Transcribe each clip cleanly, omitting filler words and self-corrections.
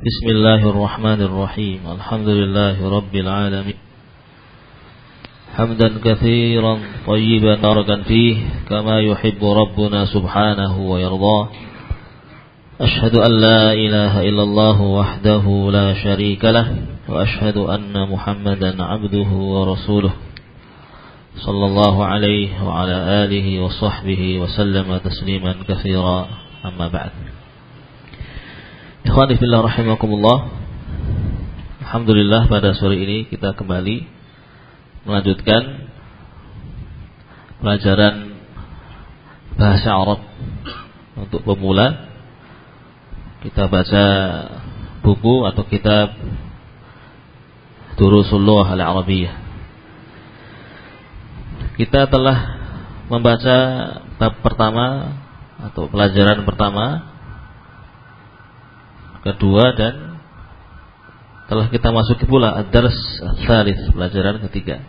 Bismillahirrahmanirrahim. Alhamdulillahirabbil alamin. Hamdan katsiran thayyiban barakan fihi kama yuhibbu rabbuna subhanahu wa yarda. Ashhadu an la ilaha illallah wahdahu la syarika lah wa ashhadu anna Muhammadan 'abduhu wa rasuluh. Sallallahu alaihi wa ala alihi wa sahbihi wa sallama tasliman katsiran. Amma ba'd. Ikhwani fillah rahimakumullah. Alhamdulillah pada sore ini kita kembali melanjutkan pelajaran bahasa Arab untuk pemula. Kita baca buku atau kitab Durusul Lughah Al-Arabiyyah. Kita telah membaca bab pertama atau pelajaran pertama, kedua, dan telah kita masuki pula ad-dars ats-tsalits, pelajaran ketiga.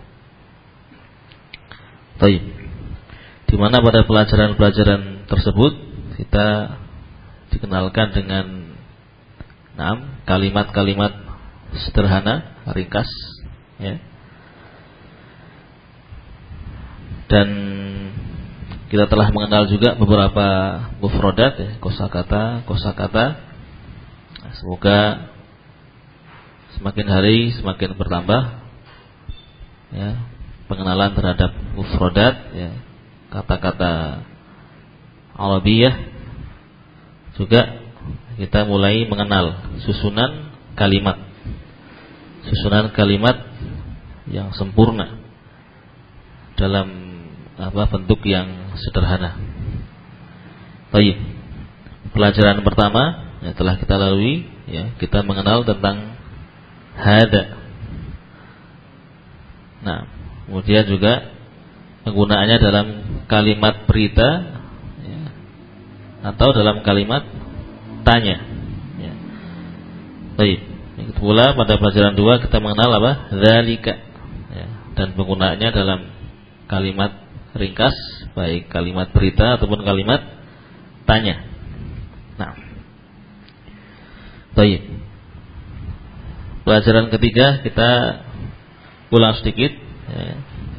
Baik. Di mana pada pelajaran-pelajaran tersebut kita dikenalkan dengan kalimat-kalimat sederhana, ringkas, ya. Dan kita telah mengenal juga beberapa mufradat, ya, kosakata. Semoga semakin hari semakin bertambah, ya, pengenalan terhadap mufradat, ya, kata-kata Arabiyah. Juga kita mulai mengenal susunan kalimat yang sempurna dalam bentuk yang sederhana. Baik. Pelajaran pertama yang telah kita lalui, ya, kita mengenal tentang hada. Nah, kemudian juga penggunaannya dalam kalimat berita, ya, atau dalam kalimat tanya, ya. Baik. Yang pula pada pelajaran 2 kita mengenal apa? Dzalika, ya, dan penggunaannya dalam kalimat ringkas, baik kalimat berita ataupun kalimat tanya. Nah, baik. Pelajaran ketiga kita ulang sedikit, ya.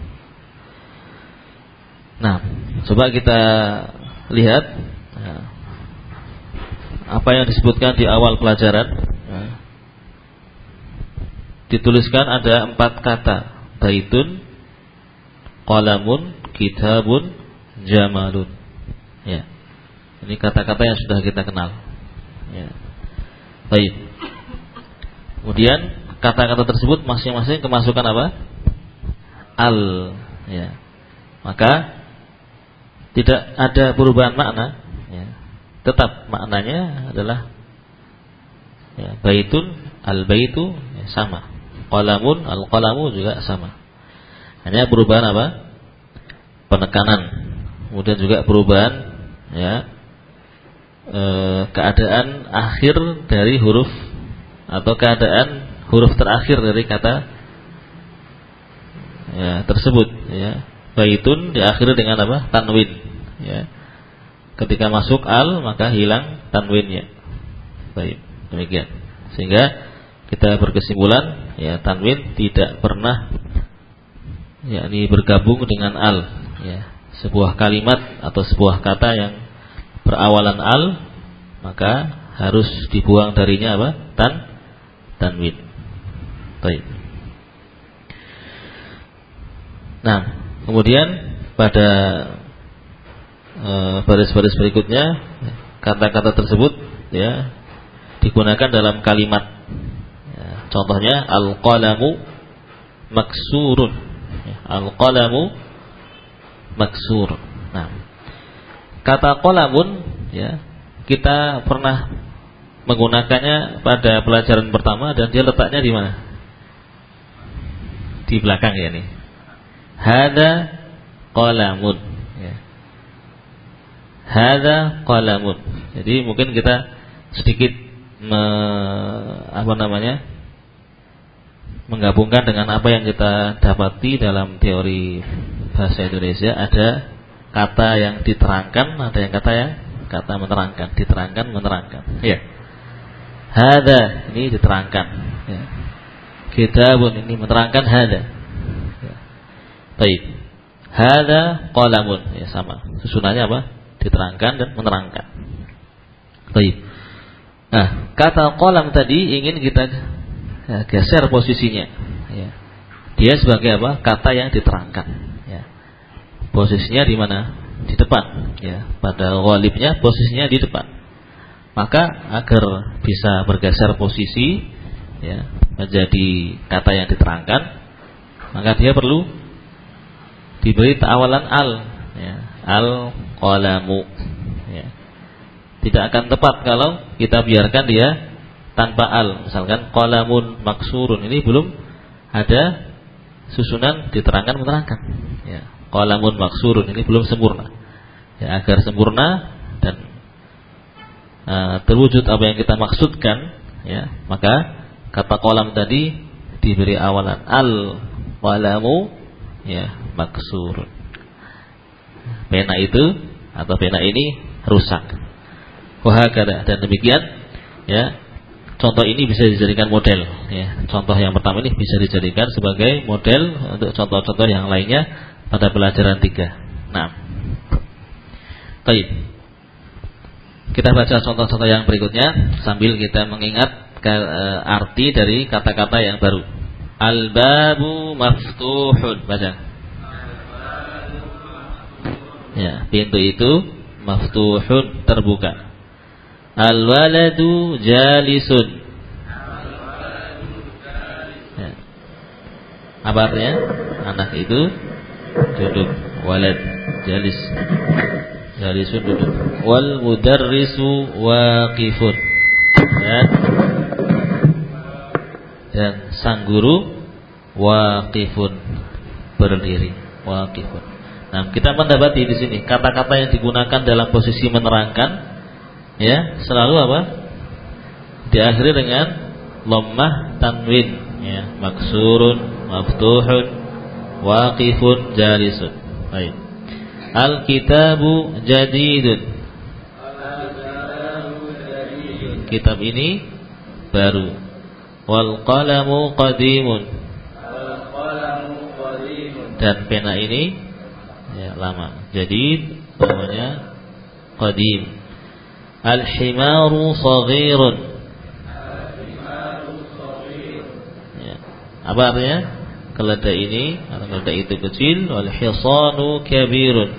Nah, coba kita lihat, ya, apa yang disebutkan di awal pelajaran, ya. Dituliskan ada 4 kata: baitun, qalamun, kitabun, jamalun. Ya. Ini kata-kata yang sudah kita kenal. Ya. Baik. Kemudian kata-kata tersebut masing-masing kemasukan apa? Al, ya. Maka tidak ada perubahan makna, ya. Tetap maknanya adalah, ya, baitun, al-baitu, ya, sama. Qalamun, al-qalamu juga sama. Hanya perubahan apa? Penekanan. Kemudian juga perubahan, ya, keadaan akhir dari huruf atau keadaan huruf terakhir dari kata, ya, tersebut, ya. Baitun diakhiri dengan apa? Tanwin, ya. Ketika masuk al maka hilang tanwinnya. Baik, demikian. Sehingga kita berkesimpulan, ya, tanwin tidak pernah, yakni bergabung dengan al, ya. Sebuah kalimat atau sebuah kata yang berawalan al maka harus dibuang darinya apa? Tanwin. Baik. Nah, kemudian pada baris-baris berikutnya kata-kata tersebut, ya, digunakan dalam kalimat, ya. Contohnya al-qalamu maksurun, ya. Al-qalamu maksur. Nah, kata qalamun, ya, kita pernah menggunakannya pada pelajaran pertama dan dia letaknya di mana? Di belakang, ya, nih. Hada qalamun, ya. Hada qalamun. Jadi mungkin kita sedikit menggabungkan dengan apa yang kita dapati dalam teori bahasa Indonesia. Ada kata yang diterangkan, ada yang kata menerangkan, diterangkan, menerangkan. Ya. Hada ini diterangkan. Ya. Kitabun ini menerangkan hada. Ya. Baik. Hada qalamun, ya sama. Susunannya apa? Diterangkan dan menerangkan. Baik. Nah, kata qalam tadi ingin kita geser posisinya. Ya. Dia sebagai apa? Kata yang diterangkan. Ya. Posisinya di mana? Di depan. Ya. Pada ghalibnya posisinya di depan. Maka agar bisa bergeser posisi, ya, menjadi kata yang diterangkan, maka dia perlu diberi ta'awalan al, ya, al qalamu. Ya. Tidak akan tepat kalau kita biarkan dia tanpa al. Misalkan qalamun maksurun, ini belum ada susunan diterangkan menerangkan. Ya. Qalamun maksurun ini belum sempurna. Ya, agar sempurna dan terwujud apa yang kita maksudkan, ya, maka kata qalam tadi diberi awalan al qalamu, ya, maksurun. Pena itu atau pena ini rusak. Wahakada, dan demikian, ya. Contoh ini bisa dijadikan model, ya. Contoh yang pertama ini bisa dijadikan sebagai model untuk contoh-contoh yang lainnya pada pelajaran 3. Nah, baik. Kita baca contoh-contoh yang berikutnya sambil kita mengingat arti dari kata-kata yang baru. Al-babu maftuhun, baca. Ya, pintu itu maftuhun, terbuka. Al-waladu jalisun. Ya. Apa artinya? Anak itu duduk. Walad jalis. Jalisun duduk. Wal mudarrisu waqifun. Dan sang guru waqifun, berdiri. Waqifun. Nah, kita mendapati di sini kata-kata yang digunakan dalam posisi menerangkan, ya, selalu apa? Diakhiri dengan dhammah tanwin, ya, maksurun, maftuhun, waqifun, jalisun. Baik. Al-kitabu jadidun. Kitab ini baru. Wal qalamu qadimun. Dan pena ini, ya, lama. Jadid namanya qadim. Al-himaru saghirun. Ya. Apa artinya? Keledai ini atau keledai itu kecil. Wal hisanu kabirun.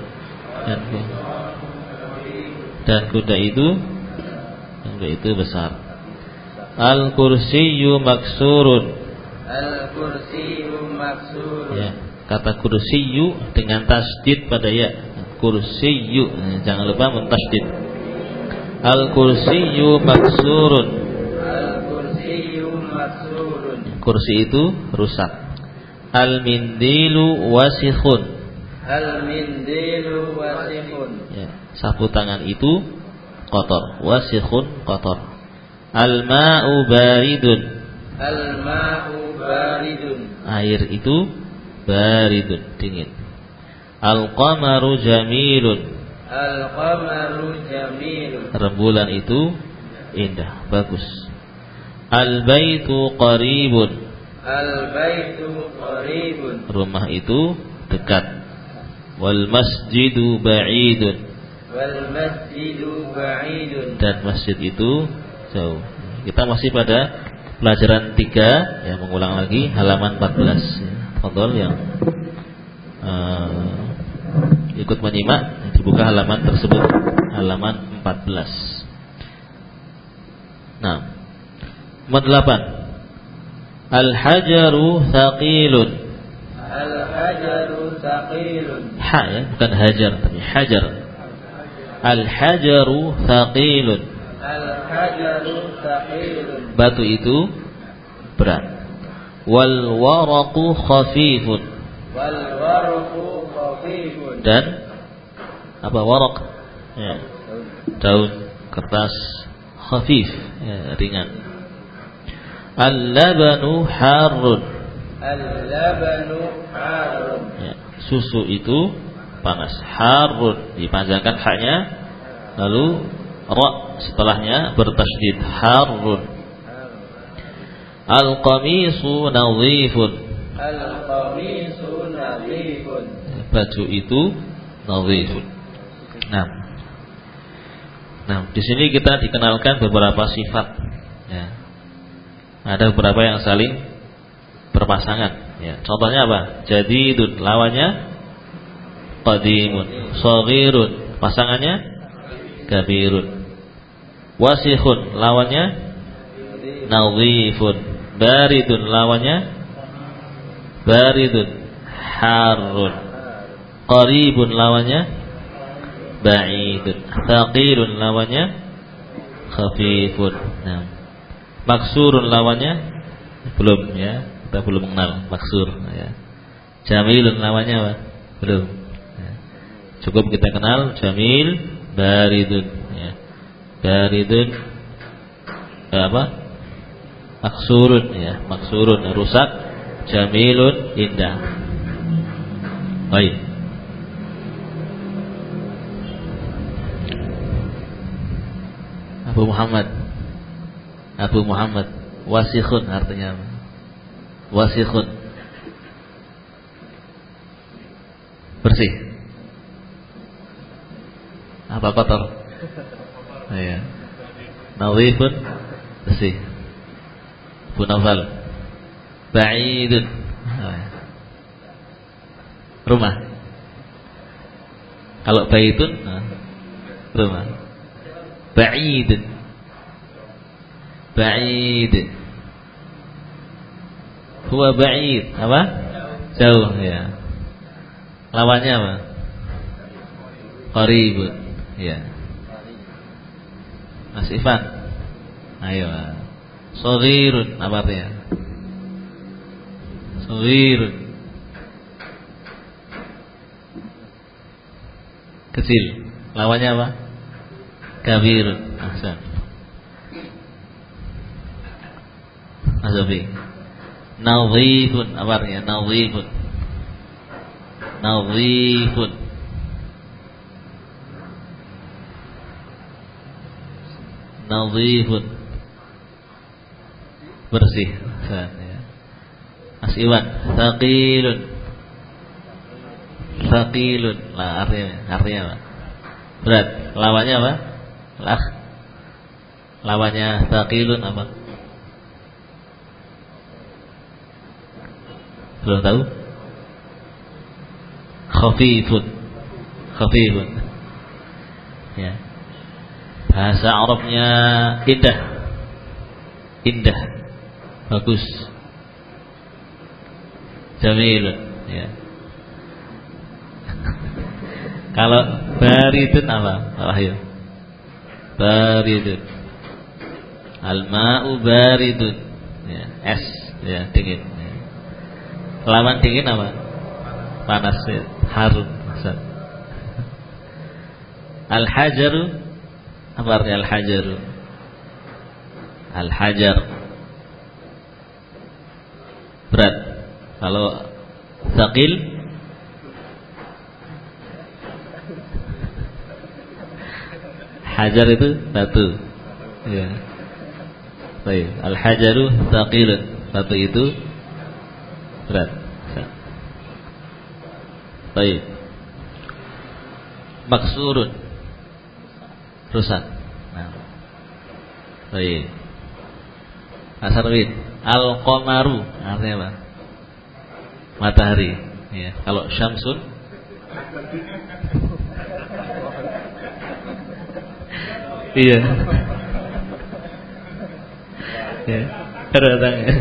Dan kuda itu besar. Al kursiyyu maksurun. Al kursiyyu maksurun. Ya, kata kursiyyu dengan tasdid pada ya. Kursiyyu, jangan lupa mentasdid. Al kursiyyu maksurun. Al kursiyyu maksurun. Kursi itu rusak. Al-mindilu wasikhun. Al-mindilu wasikhun. Ya, sapu tangan itu kotor. Wasikhun, kotor. Al-ma'u baridun. Al-ma'u baridun. Air itu baridun, dingin. Al-qamaru jamilun. Al-qamaru jamilun. Rembulan itu indah, bagus. Al-baitu qaribun. Al-baitu qaribun. Rumah itu dekat. Wal masjidu ba'idun. Wal masjidu ba'idun. Dan masjid itu jauh. Kita masih pada pelajaran 3, ya, mengulang lagi halaman 14. Fadhol yang ikut menyimak, dibuka halaman tersebut, halaman 14. Nah, nomor 8. Al-hajaru thaqilun. Al-hajaru thaqilun. Ha, ya, bukan hajar tapi hajar. Al-hajaru thaqilun. Al-hajaru thaqilun. Batu itu berat. Wal waraqu khafifun. Wal waraqu khafifun. Dan apa waraq? Ya, daun kertas khafif, ya, ringan. Al-labanu harun. Al-labanu harun. Ya, susu itu panas. Harun dipanjangkan haknya, lalu ra setelahnya bertasydid harun. Al-qamisu nadhifun. Al-qamisu nadhifun. Baju itu nadhifun. Nah, di sini kita dikenalkan beberapa sifat. Ya. Ada beberapa yang saling berpasangan. Ya. Contohnya apa? Jadidun, lawannya qadimun. Shaghirun, pasangannya kabirun. Wasikhun, lawannya nadhifun. Baridun, lawannya baridun. Harrun. Qaribun, lawannya ba'idun. Thaqilun, lawannya khafifun. Nah, maksurun, lawannya belum, ya, kita belum mengenal maksur, ya. Jamilun, lawannya apa? Belum, ya. Cukup kita kenal jamil, baridun, ya. Baridun apa? Maksurun, ya. Maksurun rusak, jamilun indah. Baik. Abu Muhammad wasikhun artinya apa? Wasikhun bersih. Apa kotor? Iya. Nadhifun bersih. Abu Nawfal ba'idun rumah. Kalau baitun rumah. Ba'id. Ba'id. Huwa ba'id. Apa? Jauh, ya. Lawannya apa? Qaribun. Ya. Mas Ifan. Ayo. Shaghirun, apa artinya? Shaghirun. Kecil. Lawannya apa? Kabirun. Ahsan. Azabi. Nadhifun, apa artinya? Nadhifun. Nadhifun. Nadhifun. Bersih. Ahsan, ya. Mas Iwan, thaqilun. Thaqilun. Lah artinya apa? Berat. Lawannya apa? Lawannya thaqilun apa? Belum tahu? Khafifun. Khafifun. Ya. Bahasa Arabnya indah. Indah. Bagus. Jamilun, ya. Kalau baridun apa? Wahyu. Baridun. Al-ma'u baridun. Ya, es, ya, dingin. Ya. Lawan dingin apa? Panas, ya. Harum. Al-hajaru, apa artinya al-hajaru? Al-hajar, berat. Kalau thaqil, hajar itu batu, ya. Baik, al-hajaru thaqilun, batu itu berat. Baik. Maksurun, rusak. Nah. Baik. Asarwin, al-qamaru artinya apa? Matahari, ya. Kalau syamsun, iya. Ya, datangnya.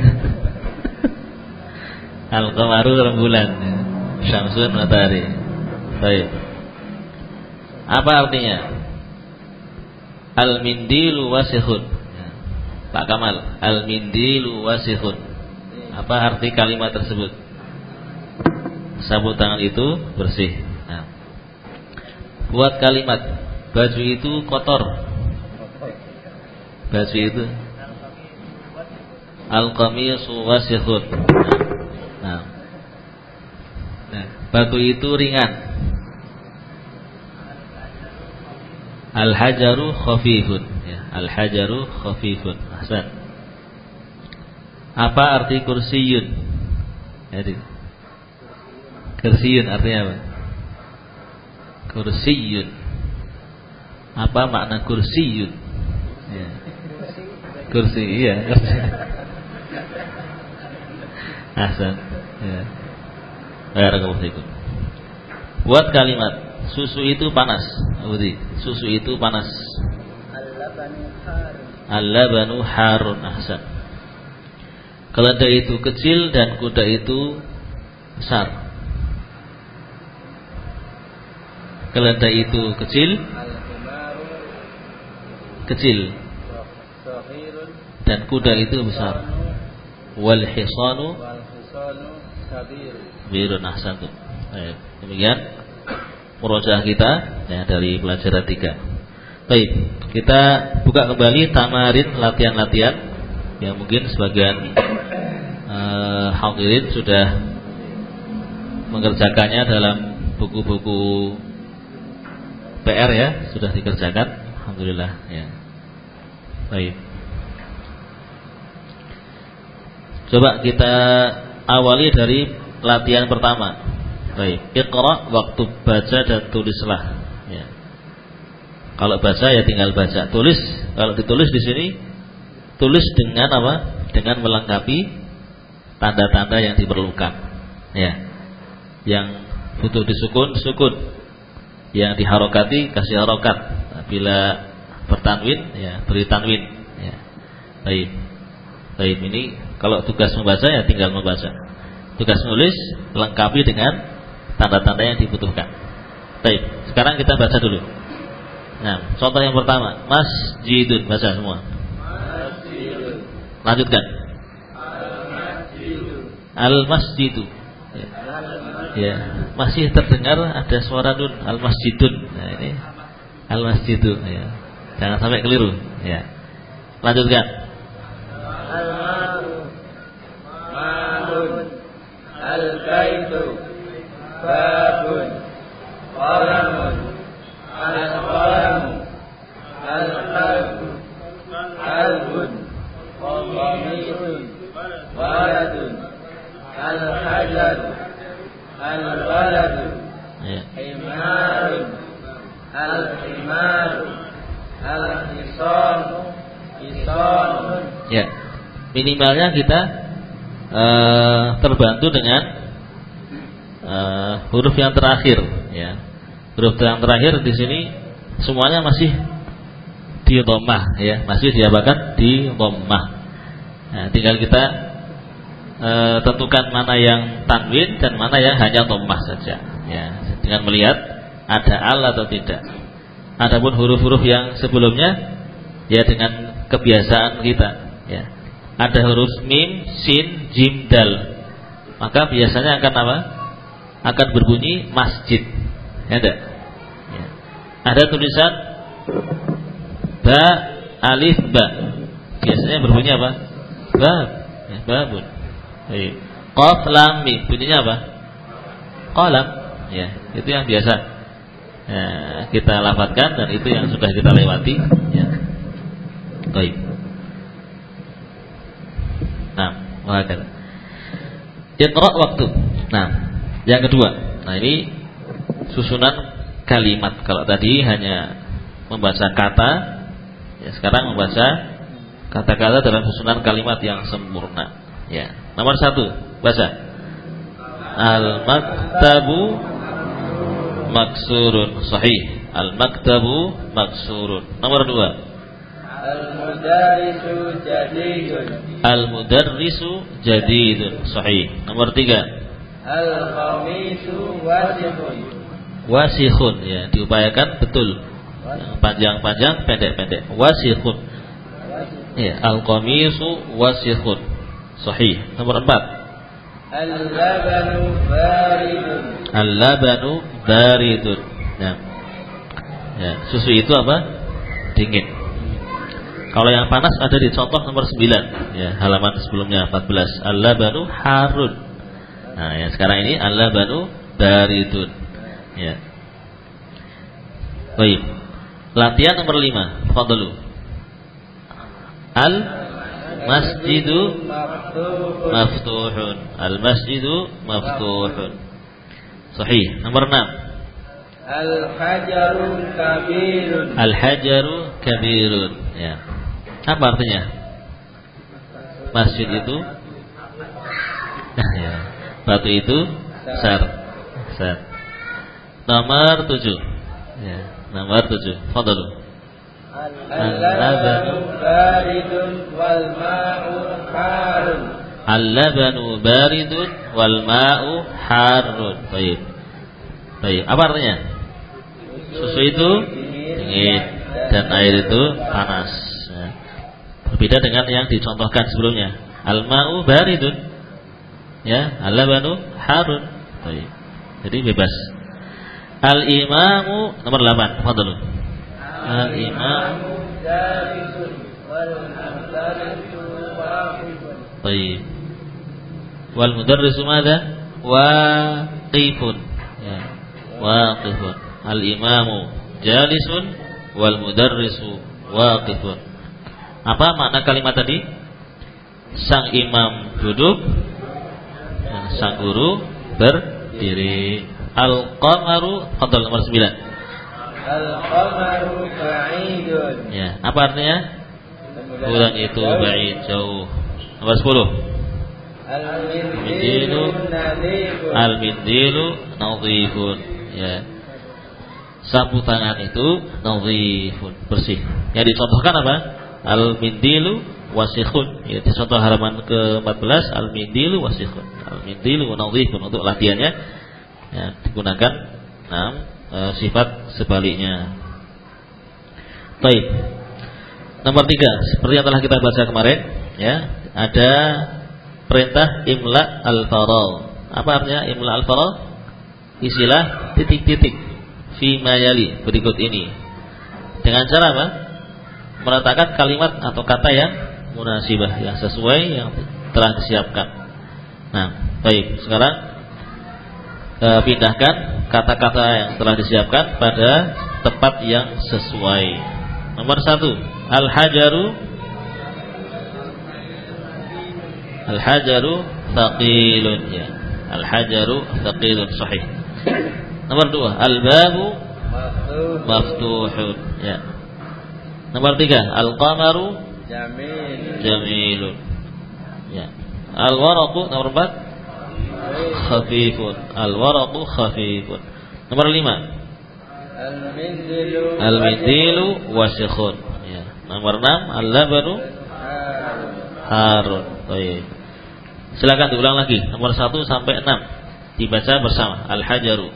Al-qamaru rembulan, ya. Syamsun matahari. Baik. Apa artinya? Al-mindilu wasikhun. Ya. Pak Kamal, al-mindilu wasikhun. Apa arti kalimat tersebut? Sapu tangan itu bersih. Nah. Buat kalimat baju itu kotor. Baju itu al-qamisu wasikhun. Nah. Batu itu ringan. Al-hajaru khafifun, ya. Al-hajaru khafifun. Ahsan. Apa arti kursiyun? Jadi kursiyun artinya apa? Kursiyun. Apa makna kursiyun? Ya. Kursi, iya. Hasan. Ya. Barakallahu fikum. Buat kalimat susu itu panas. Susu itu panas. Al-labanu harun. Ahsan. Keledai itu kecil dan kuda itu besar. Keledai itu kecil dan kuda itu besar. Wal hisanu birun. Ahsantum. Demikian murojaah kita ya, dari pelajaran 3. Baik, kita buka kembali tamarin, latihan-latihan yang mungkin sebagian hadirin sudah mengerjakannya dalam buku-buku PR ya, sudah dikerjakan. Alhamdulillah ya. Baik. Coba kita awali dari latihan pertama. Baik, Iqra, waktu baca dan tulislah ya. Kalau baca ya tinggal baca, tulis. Kalau ditulis di sini tulis dengan apa? Dengan melengkapi tanda-tanda yang diperlukan. Ya. Yang butuh disukun, sukun. Yang diharokati, kasih harokat. Bila bertanwin, ya beri tanwin. Ya. Baik. Baik, ini kalau tugas membaca ya tinggal membaca. Tugas menulis lengkapi dengan tanda-tanda yang dibutuhkan. Baik, sekarang kita baca dulu. Nah, contoh yang pertama, masjidun, baca semua. Masjidun. Lanjutkan. Al-masjidu. Ya, masih terdengar ada suara nun, al-masjidun. Nah, ini al-masjidu ya. Jangan sampai keliru ya. Lanjutkan. Al-ma'u ma'un al-baitu babun qalamun al-qalamu al-qalbu qalbun qamisun waladun al-hajar al-waladu himarun al-himaru al-hisanu hisanun. Ya, minimalnya kita terbantu dengan huruf yang terakhir ya. Huruf yang terakhir di sini semuanya masih di dhammah ya, masih diabakan di dhammah. Nah, tinggal kita tentukan mana yang tanwin dan mana yang hanya dhammah saja ya, dengan melihat ada al atau tidak. Adapun huruf-huruf yang sebelumnya ya dengan kebiasaan kita ya. Ada huruf mim, sin, jim, dal. Maka biasanya akan apa? Akan berbunyi masjid. Ya enggak? Ya. Ada tulisan ba, alif, ba. Biasanya berbunyi apa? Bab. Ya, babun. Baik. Qaf, lam, mim. Bunyinya apa? Qalam. Ya, itu yang biasa ya, kita lafadzkan dan itu yang sudah kita lewati ya. Baik. Nah, wahakala. Iqra waktu. Nah, yang kedua. Nah, ini susunan kalimat. Kalau tadi hanya membaca kata, ya sekarang membaca kata-kata dalam susunan kalimat yang sempurna. Ya. Nomor 1, baca. Al-maktabu maksurun. Sahih. Al-maktabu maksurun. Nomor 2. Al-mudarrisu jadidun. Al-mudarrisu jadidun. Sahih. Nomor 3. Al-qamisu wasikhun. Wasikhun ya, diupayakan betul. Panjang-panjang, pendek-pendek. Wasikhun. Ya, al-qamisu wasikhun. Sahih. Nomor 4. Al-labanu baridun. Al-labanu baridun. Nah. Ya, susu itu apa? Dingin. Kalau yang panas ada di contoh nomor 9 ya, halaman sebelumnya 14. Al-labanu harun. Nah, yang sekarang ini al-labanu baridun. Ya. Baik. Latihan nomor 5. Fadlu. masjidu maftuhun. maftuhun. Al-masjidu maftuhun. Sahih. Nomor 6. Al-hajaru kabirun. Al-hajaru kabirun. Ya. Apa artinya? Masjid itu ya. Batu itu besar. Besar. Nomor 7. Ya, nomor 7. Fadhal. Al-labanu baridun wal ma'u harun. Al-labanu baridun wal ma'u harun. Baik. Baik, apa artinya? Susu itu dingin dan air itu panas. Ya. Berbeda dengan yang dicontohkan sebelumnya. Al-ma'u baridun. Ya, al-labanu harun. Baik. Jadi bebas. Al-imamu nomor 8. Fadhal. Al-imamu jalisun wal mudarrisu waqifun. Baik. Wal mudarrisu madza? Waqifun. Ya. Waqifun. Al-imamu jalisun wal mudarrisu waqifun. Apa makna kalimat tadi? Sang imam duduk, sang guru berdiri. Al-qamaru, fadhal nomor 9. Al-qamaru ba'idun. Ya, apa artinya? Bulan itu ba'id, jauh. Nomor 10. Al-mindilu nadhifun. Al-mindilu nadhifun. Ya. Sapu tangan itu nadhifun, bersih. Yang dicontohkan apa? Al-mindilu wasikhun. Ya, di contoh halaman ke-14, al-mindilu wasikhun. Al-mindilu nadhifun untuk latihannya. Ya, digunakan sifat sebaliknya. Baik. Nomor 3, seperti yang telah kita baca kemarin, ya, ada perintah imla al-farad. Apa artinya imla al-farad? Isilah titik-titik fi ma yali, berikut ini. Dengan cara apa? Meletakkan kalimat atau kata yang munasibah, yang sesuai, yang telah disiapkan. Nah, baik. Sekarang pindahkan kata-kata yang telah disiapkan pada tempat yang sesuai. Nomor 1, al-hajaru thaqilun, ya. Al-hajaru thaqilun, sahih. Nomor 2, al-babu maftuhun, ya. Nomor 3, al-qamaru jamilun, ya. Al-waraqu, nomor 4, khafifun. Al-waraqu khafifun. Nomor 5, al-mindilu wasikhun, ya. Nomor 6, al-labanu harun. Baik. Silakan diulang lagi. Nomor 1 sampai 6 dibaca bersama. Al-hajaru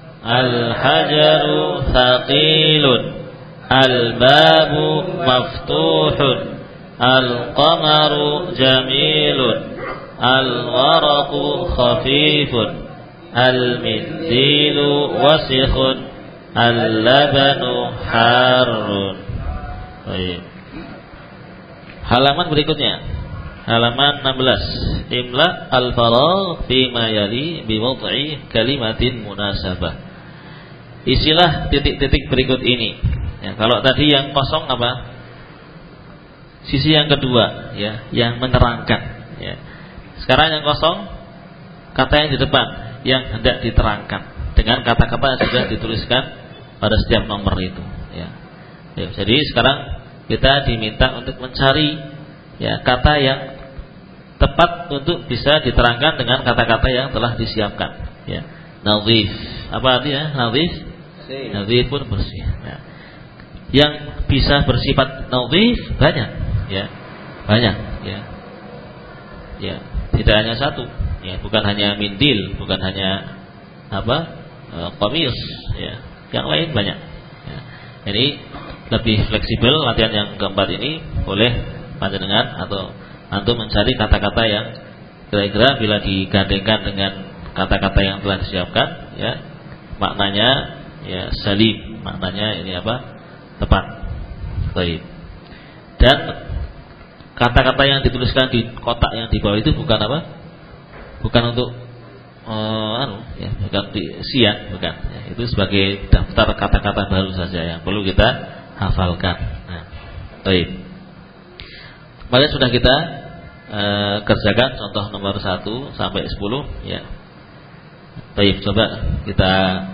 thaqilun. Al-babu maftuhun. Al-qamaru jamilun. Al-waraqu khafifun. Al-mindilu wasikhun. Al-labanu harun. Baik. Halaman berikutnya, halaman 16. Imla al-faragh fi ma yali bi wad'i kalimatin munasabah. Isilah titik-titik berikut ini. Ya, kalau tadi yang kosong apa? Sisi yang kedua, ya, yang menerangkan, ya. Sekarang yang kosong, kata yang di depan yang hendak diterangkan dengan kata-kata yang sudah dituliskan pada setiap nomor itu, ya. Ya, jadi sekarang kita diminta untuk mencari, ya, kata yang tepat untuk bisa diterangkan dengan kata-kata yang telah disiapkan, ya. Nadhif. Apa artinya nadhif? Nadhif pun bersih, ya. Yang bisa bersifat nadhif banyak, ya. Banyak, ya. Ya, tidak hanya satu, ya, bukan hanya mindil, bukan hanya qamis, ya. Yang lain banyak, ya. Jadi lebih fleksibel latihan yang keempat ini, boleh panjenengan atau antum mencari kata-kata yang kira-kira bila digandengkan dengan kata-kata yang telah disiapkan, ya, maknanya, ya, salim, maknanya ini apa? Tepat. Baik. Dan kata-kata yang dituliskan di kotak yang di bawah itu bukan apa? Bukan untuk ya, bukan siang, bukan. Ya, itu sebagai daftar kata-kata baru saja yang perlu kita hafalkan. Nah, baik. Maka sudah kita kerjakan contoh nomor 1 sampai 10 ya. Baik, coba kita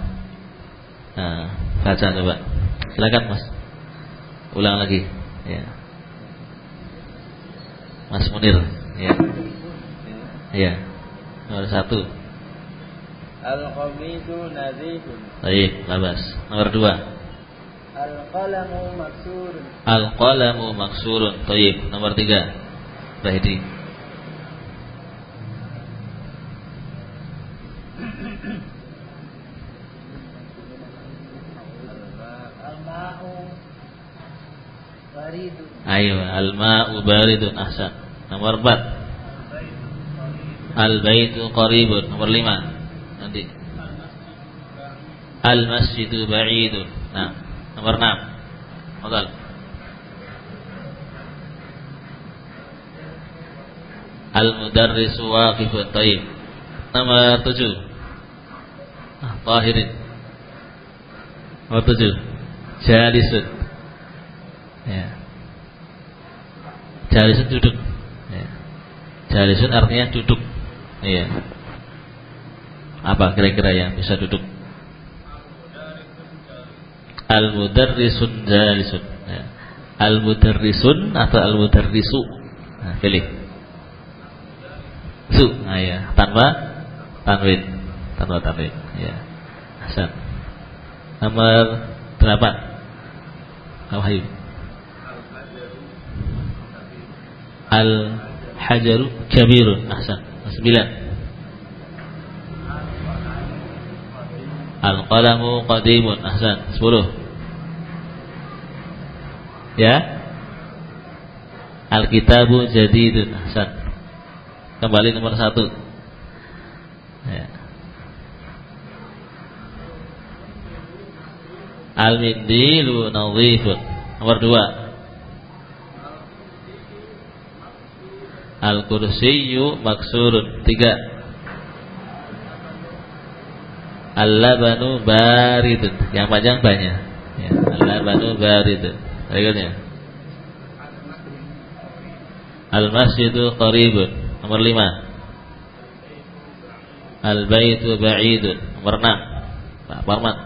baca coba. Silakan Mas. Ulang lagi ya. Mas Munir ya. Ya. Nomor 1. Al-qamisu nadhifun. Baik, labas. Nomor 2. Al-qalamu maksurun. Al-qalamu maksurun. Baik, nomor 3. Bahidi. Al-ma'u baridun. Ayo, al-ma'u baridun. Ahsan. Nomor 4. Al-baitu qaribun. Nomor 5. Nanti. Al-masjidu ba'idun. Nah, nomor 6. Fadhal. Al-mudarrisu waqifun. Taib. Nomor 7. Tahirin. Nomor 7. Jalisun. Ya. Jalisun duduk. Ya. Jalisun artinya duduk. Iya. Apa kira-kira yang bisa duduk? Al-mudarrisun jalisun. Ya. Al-mudarrisun atau al-mudarrisu? Nah, pilih. Su. Nah, ya. Tanpa tanwin. Tanpa tanwin. Ya. Hasan. Nomor 8. Wahyu. Al-hajaru kabirun. Ahsan. 9. Al-qalamu qadimun. Ahsan. 10. Ya. Al-kitabu jadidun. Ahsan. Kembali nomor 1. Ya. Al-mindilu nadhifun. Nomor 2. Al-kursiyyu maksurun. 3. Al-labanu baridun. Yang panjang banyak ya. Al-labanu baridun. Berikutnya Al-masjidu qaribun. Nomor 5. Al-baitu ba'idun. Nomor 6. Pak Parman.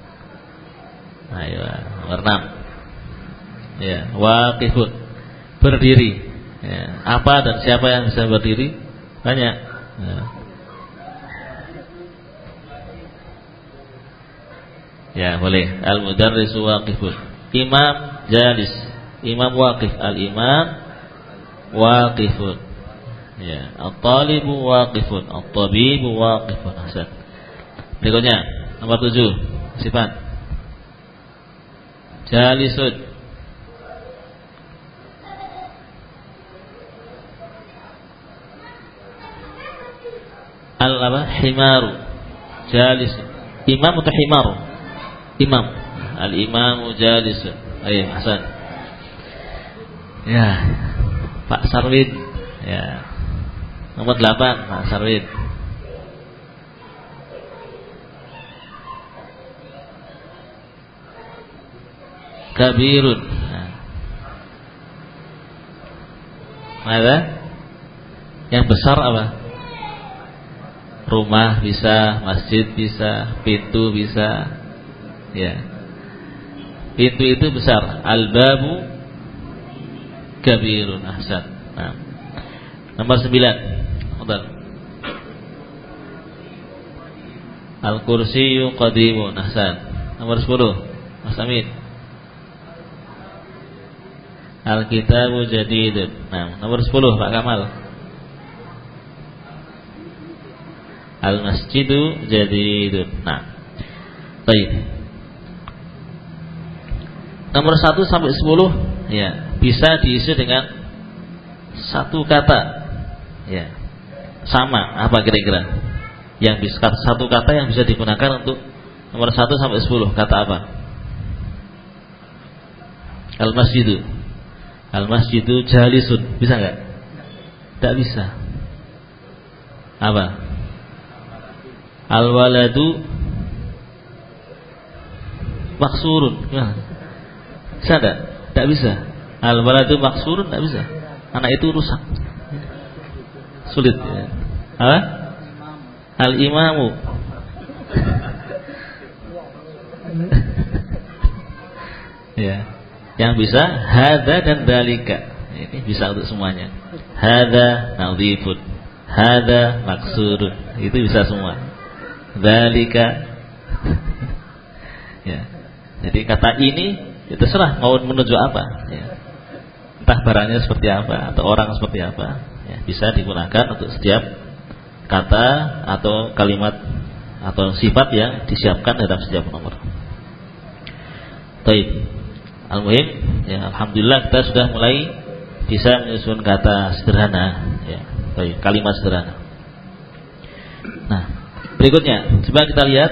Ayo, nomor 6. Ya, waqifun. Berdiri. Ya, apa dan siapa yang bisa berdiri? Banyak. Ya. Ya, boleh. Al-mudarrisu waqifun. Imam jalis. Imam waqif. Al-imam waqifun. Ya, at-talibu waqifun. At-tabibu waqifun. Hasan. Berikutnya, nomor 7. Sifat. Jalisun. Himaru. Jalis. Imam atau himaru? Imam. Al-imamu jalisun. Ayo, Hasan. Ya. Pak Sarwid. Ya. Nomor 8, Pak Sarwid. Kabirun. Nah. Mana? Yang besar apa? Rumah bisa, masjid bisa, pintu bisa. Ya. Pintu itu besar. Al-babu kabirun. Ahsan. Nah. Nomor 9. Udah. Al-kursiyyu qadimun. Ahsan. Nomor 10. Mas Amin. Al-kitabu jadidun. Nah, nomor 10 Pak Kamal. Al-masjidu jadidun. Nah. Baik. Nomor 1 sampai 10 ya, bisa diisi dengan satu kata. Ya. Sama apa kira-kira? Yang bisa satu kata yang bisa digunakan untuk nomor 1 sampai 10, kata apa? Al-masjidu. Al-masjidu jalisun. Bisa enggak? Tidak bisa. Apa? Al-waladu maksurun. Bisa enggak? Tidak bisa. Al-waladu maksurun tidak bisa. Anak itu rusak. Sulit ya. Apa? Al-imamu. Ya. Yang bisa hadza dan dalika. Ini bisa untuk semuanya. Hadza nadhifun. Hadza maksurun. Itu bisa semua. Dalika. Ya. Jadi kata ini itu terserah mau menuju apa ya. Entah barangnya seperti apa atau orang seperti apa ya, bisa digunakan untuk setiap kata atau kalimat atau sifat yang disiapkan dalam setiap nomor. Baik. Al-muhim ya, alhamdulillah kita sudah mulai bisa menyusun kata sederhana ya. Baik, kalimat sederhana. Nah, berikutnya coba kita lihat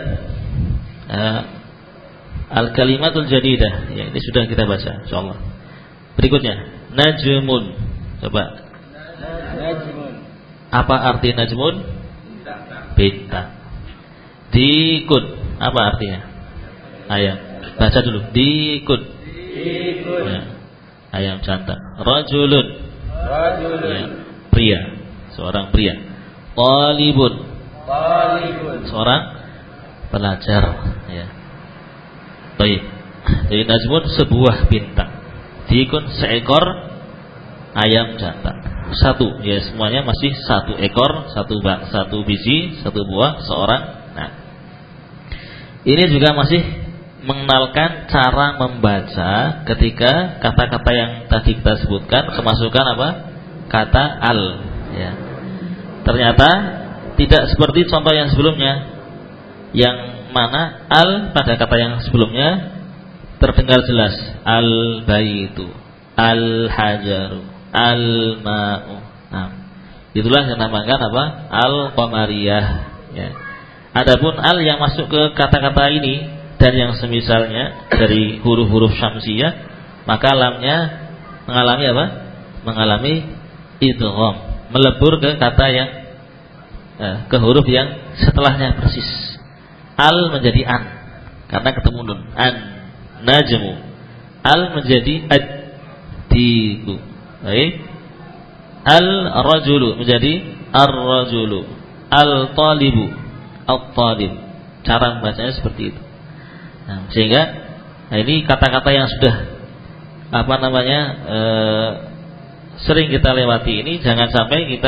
al-kalimatul jadidah ya, ini sudah kita baca insyaallah. Berikutnya najmun. Coba. Najmun. Apa arti najmun? Bintang. Dikun. Apa artinya? Ayam. Baca dulu. Dikun. Dikun. Ya. Ayam jantan. Rajulun. Rajulun. Ya. Pria. Seorang pria. Talibun. Talibun. Seorang pelajar. Ya. Baik. Jadi najmun sebuah bintang. Dikun seekor ayam jantan. Satu, ya semuanya masih satu ekor, satu biji, satu buah, seorang. Nah, ini juga masih mengenalkan cara membaca ketika kata-kata yang tadi kita sebutkan kemasukan apa? Kata al. Ya. Ternyata tidak seperti contoh yang sebelumnya, yang mana al pada kata yang sebelumnya terdengar jelas, al-baitu, al-hajaru, al-ma'u. Nah, itulah yang dinamakan apa? Al-qamariyah ya. Adapun al yang masuk ke kata-kata ini dan yang semisalnya dari huruf-huruf syamsiyah, maka lamnya mengalami apa? Mengalami idgham, melebur ke kata yang ke huruf yang setelahnya persis. Al menjadi an karena ketemu nun. An najmu. Al menjadi ad-diku. Baik. Al-rajulu menjadi ar-rajulu. Al-talibu. Al-talib. Cara membacanya seperti itu. Nah, sehingga ini kata-kata yang sudah sering kita lewati ini, jangan sampai kita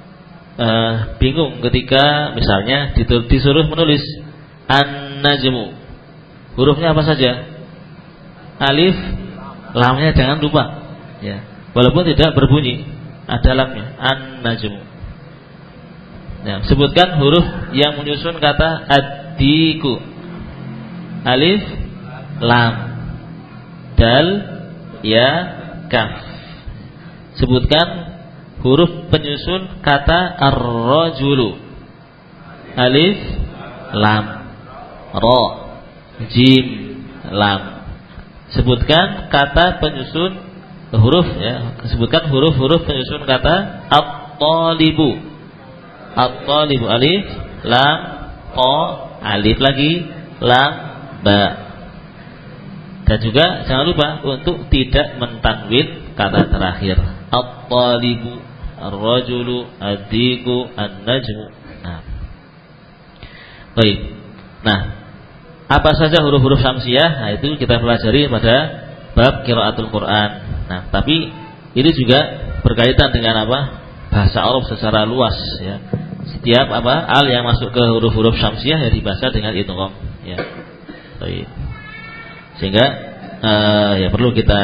bingung ketika misalnya disuruh menulis an-najmu. Hurufnya apa saja? Alif, lamnya jangan lupa ya. Walaupun tidak berbunyi, ada lamnya, an-najmu. Ya, sebutkan huruf yang menyusun kata ad-diku. Alif, lam, dal, ya, kaf. Sebutkan huruf penyusun kata ar-rajulu. Alif, lam, ra, jim, lam. Sebutkan kata penyusun huruf ya. Sebutkan huruf-huruf penyusun kata at-talibu. At-talibu, alif, lam, ta, alif lagi, lam, ba. Dan juga jangan lupa untuk tidak mentanwin kata terakhir. At-talibu, ar-rajulu, ad-diku, an-najmu. Nah. Baik. Nah, apa saja huruf-huruf syamsiyah? Nah, itu kita pelajari pada bab qiraatul Quran. Nah, tapi ini juga berkaitan dengan apa? Bahasa Arab secara luas ya. Setiap al yang masuk ke huruf-huruf syamsiyah ya dibaca dengan idgham ya. Baik. Sehingga ya perlu kita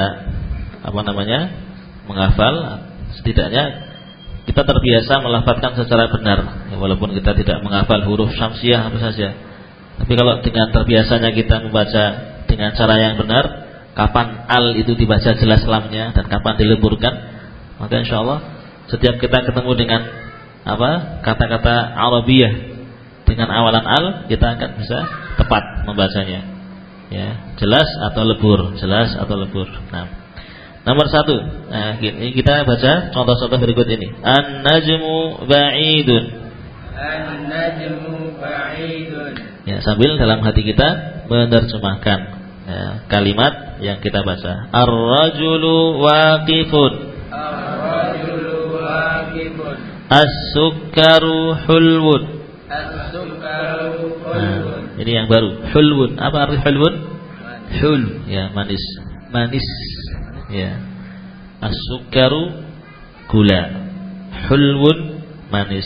menghafal, setidaknya kita terbiasa melafadzkan secara benar ya, walaupun kita tidak menghafal huruf syamsiyah apa saja. Tapi kalau dengan terbiasanya kita membaca dengan cara yang benar, kapan al itu dibaca jelas lamnya dan kapan dileburkan, maka insyaallah setiap kita ketemu dengan kata-kata Arabiyah dengan awalan al, kita akan bisa tepat membacanya. Ya, jelas atau lebur, jelas atau lebur. Nah, nomor 1. Nah, ini kita baca contoh-contoh berikut ini. An-najmu ba'idun. An-najmu ba'idun. Ya, sambil dalam hati kita menerjemahkan kalimat yang kita baca. Ar-rajulu waqifun. Ar-rajulu As-sukkaru hulwun. As-sukkaru Nah, hulwun. ini yang baru. Hulwun. Apa arti hulwun? Hul, ya, manis. Manis. Ya. As-sukkaru gula. Hulwun manis.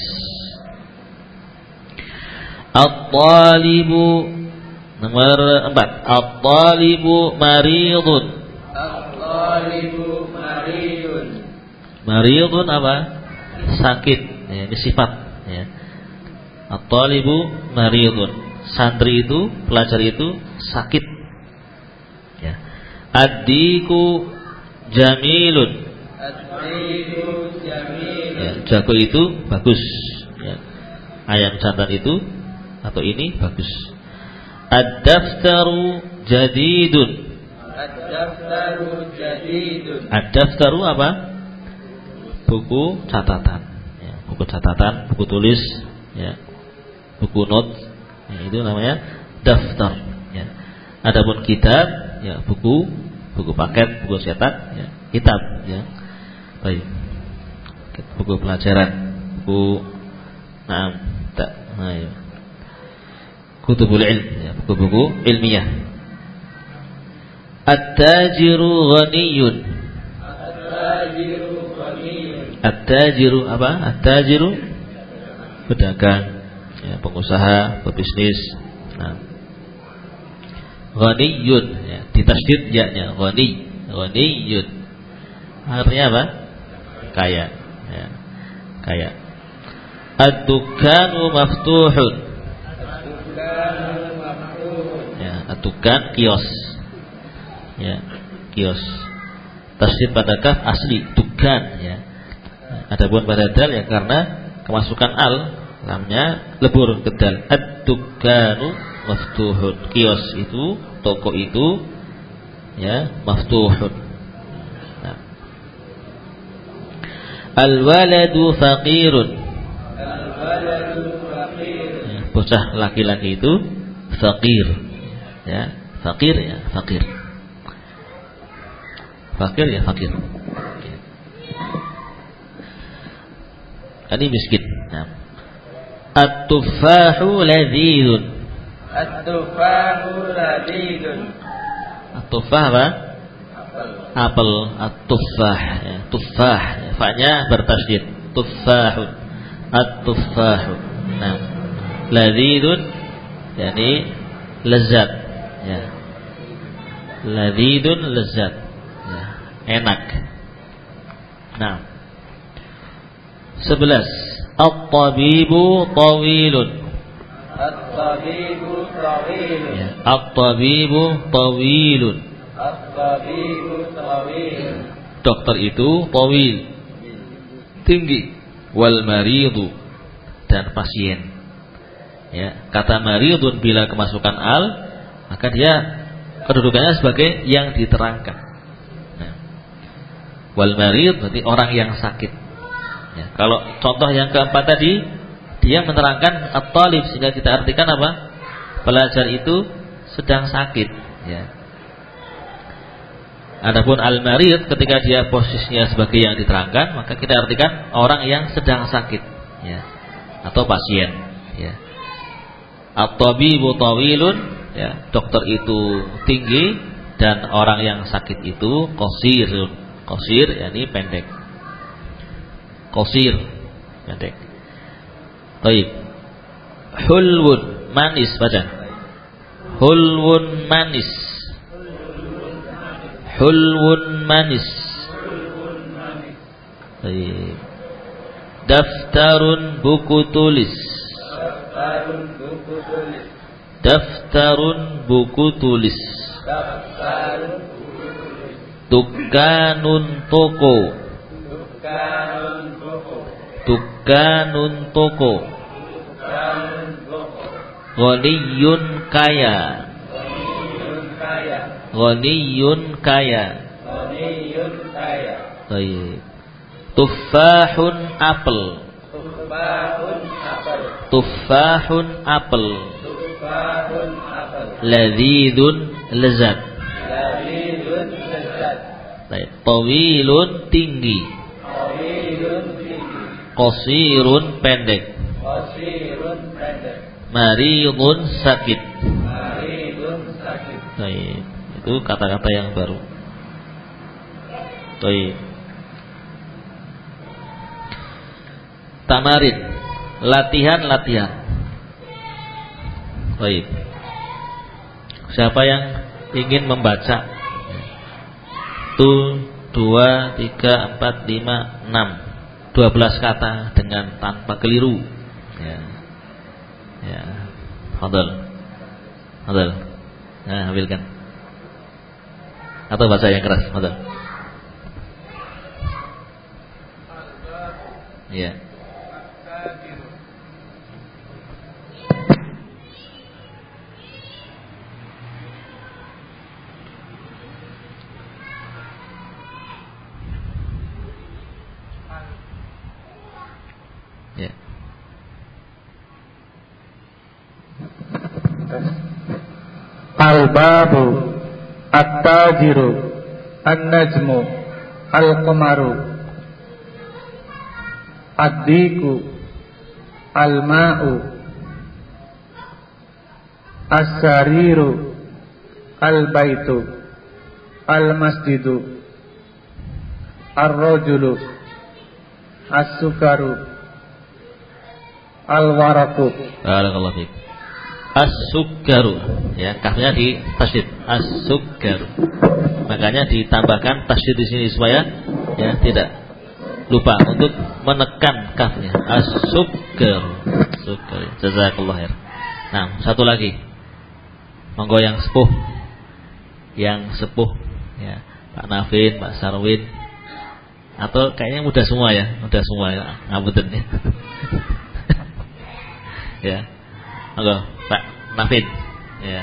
At-talibu nomor 4. At-talibu maridun. At-talibu maridun. Maridun apa? Sakit. Ya, ini sifat. Ya. At-talibu maridun. Santri itu, pelajar itu sakit. Ya. Ad-diku jamilun. Ad-diku jamilun. Ya, jago itu bagus. Ya. Ayam jantan itu atau ini bagus. Ad-daftaru jadidun. Ad-daftaru jadidun. Ad-daftaru apa? Buku catatan. Ya, buku catatan, buku tulis, ya, buku note. Ya, itu namanya daftar. Ya. Adapun kitab, ya, buku paket, buku cetak, ya, kitab. Ya. Baik. Buku pelajaran, buku, nah, ya. Kutubul ilm, ya, buku-buku ilmiah. At-tajiru ghaniyun. At-tajiru ghaniyun. At-tajiru apa? At-tajiru pedagang, ya, pengusaha, pebisnis. Nah. Ghaniyun, ya, ditasydid ya-nya, ghani, ghaniyun. Artinya apa? Kaya, ya. Kaya. Ad-dukanu maftuhun. Ya, ad-dukan kios. Ya, kios. Tasydid pada kaf asli dukan, ya. Adapun pada dal ya karena kemasukan al lamnya lebur ke dal. Ad-dukanu maftuhun. Kios itu, toko itu, ya, maftuhun. Nah. Al-waladu faqirun. Al-waladu faqirun. Ya, bocah laki-laki itu faqir. Ya, faqir, ya, faqir. Fakir, ya, fakir. Ini miskin. Nah. At-tufahu ladhidun. At-tufahu ladhidun. At-tufah apa? Apel. At-tufah, ya, tufah, ya, fa-nya bertasydid. Tufahun. At-tufahu. Nah, ladhidun yakni lezat, ya. Ladhidun lezat, ya, enak. Nah, 11. At-tabibu tawilun. At-tabibu tawilun. Ya, at-tabibu tawilun. At-tabibu tawilun. Dokter itu tawil, tinggi. Wal maridu, dan pasien. Ya, kata maridun bila kemasukan al, maka dia kedudukannya sebagai yang diterangkan. Nah, wal marid berarti orang yang sakit. Ya, kalau contoh yang keempat tadi, dia menerangkan at-talib, sehingga kita artikan apa? Pelajar itu sedang sakit. Ya. Adapun al-marid ketika dia posisinya sebagai yang diterangkan, maka kita artikan orang yang sedang sakit, ya, atau pasien. Ya. At-tabibu tawilun, ya, dokter itu tinggi dan orang yang sakit itu qasirun. Qasir yakni pendek. Qasir, pendek. Baik. Hulwun, manis, baca. Hulwun manis. Hulwun manis. Baik. Daftarun buku tulis. Daftarun buku tulis. Daftarun buku tulis. Daftarun buku tulis. Tukanun toko. Tukanun buku. Tukanun toko. Tukanun buku. Ghaniyun kaya. Ghaniyun kaya. Ghaniyun kaya. Ghaniyun kaya. Baik. Tufahun apel. Tufahun apel. Tufahun apel. Tufahun apel. Ladhidun lezat. Ladhidun lezat. Baik. Tawilun tinggi. Tawilun tinggi. Qasirun pendek. Qasirun pendek. Maridun sakit. Maridun sakit. Baik, itu kata-kata yang baru. Baik. Tamarin, latihan. Baik. Siapa yang ingin membaca? 1, 2, 3, 4, 5, 6 12 kata dengan tanpa keliru. Ya. Ya. Fadhal. Nah, ambilkan. Atau bahasa yang keras, fadhal. Ya. Ya. Al-babu, at-tajiru, an-najmu, al-qamaru, ad-diku, al-ma'u, as-sariru, al-baitu, al-masjidu, ar-rajulu, as-sukaru, al-waraku. Barakallahu fiik. As-sukaru, ya, kafnya di tasydid. As-sukaru. Makanya ditambahkan tasydid di sini supaya ya tidak lupa untuk menekan kafnya. As-sukaru. Sukaru. Jazakallahu khair. Nah, satu lagi. Monggo yang sepuh. Ya. Pak Nafin, Pak Sarwin. Atau kayaknya mudah semua ya. Ngapunten ya. Ya. Monggo, Pak Nafin. Ya.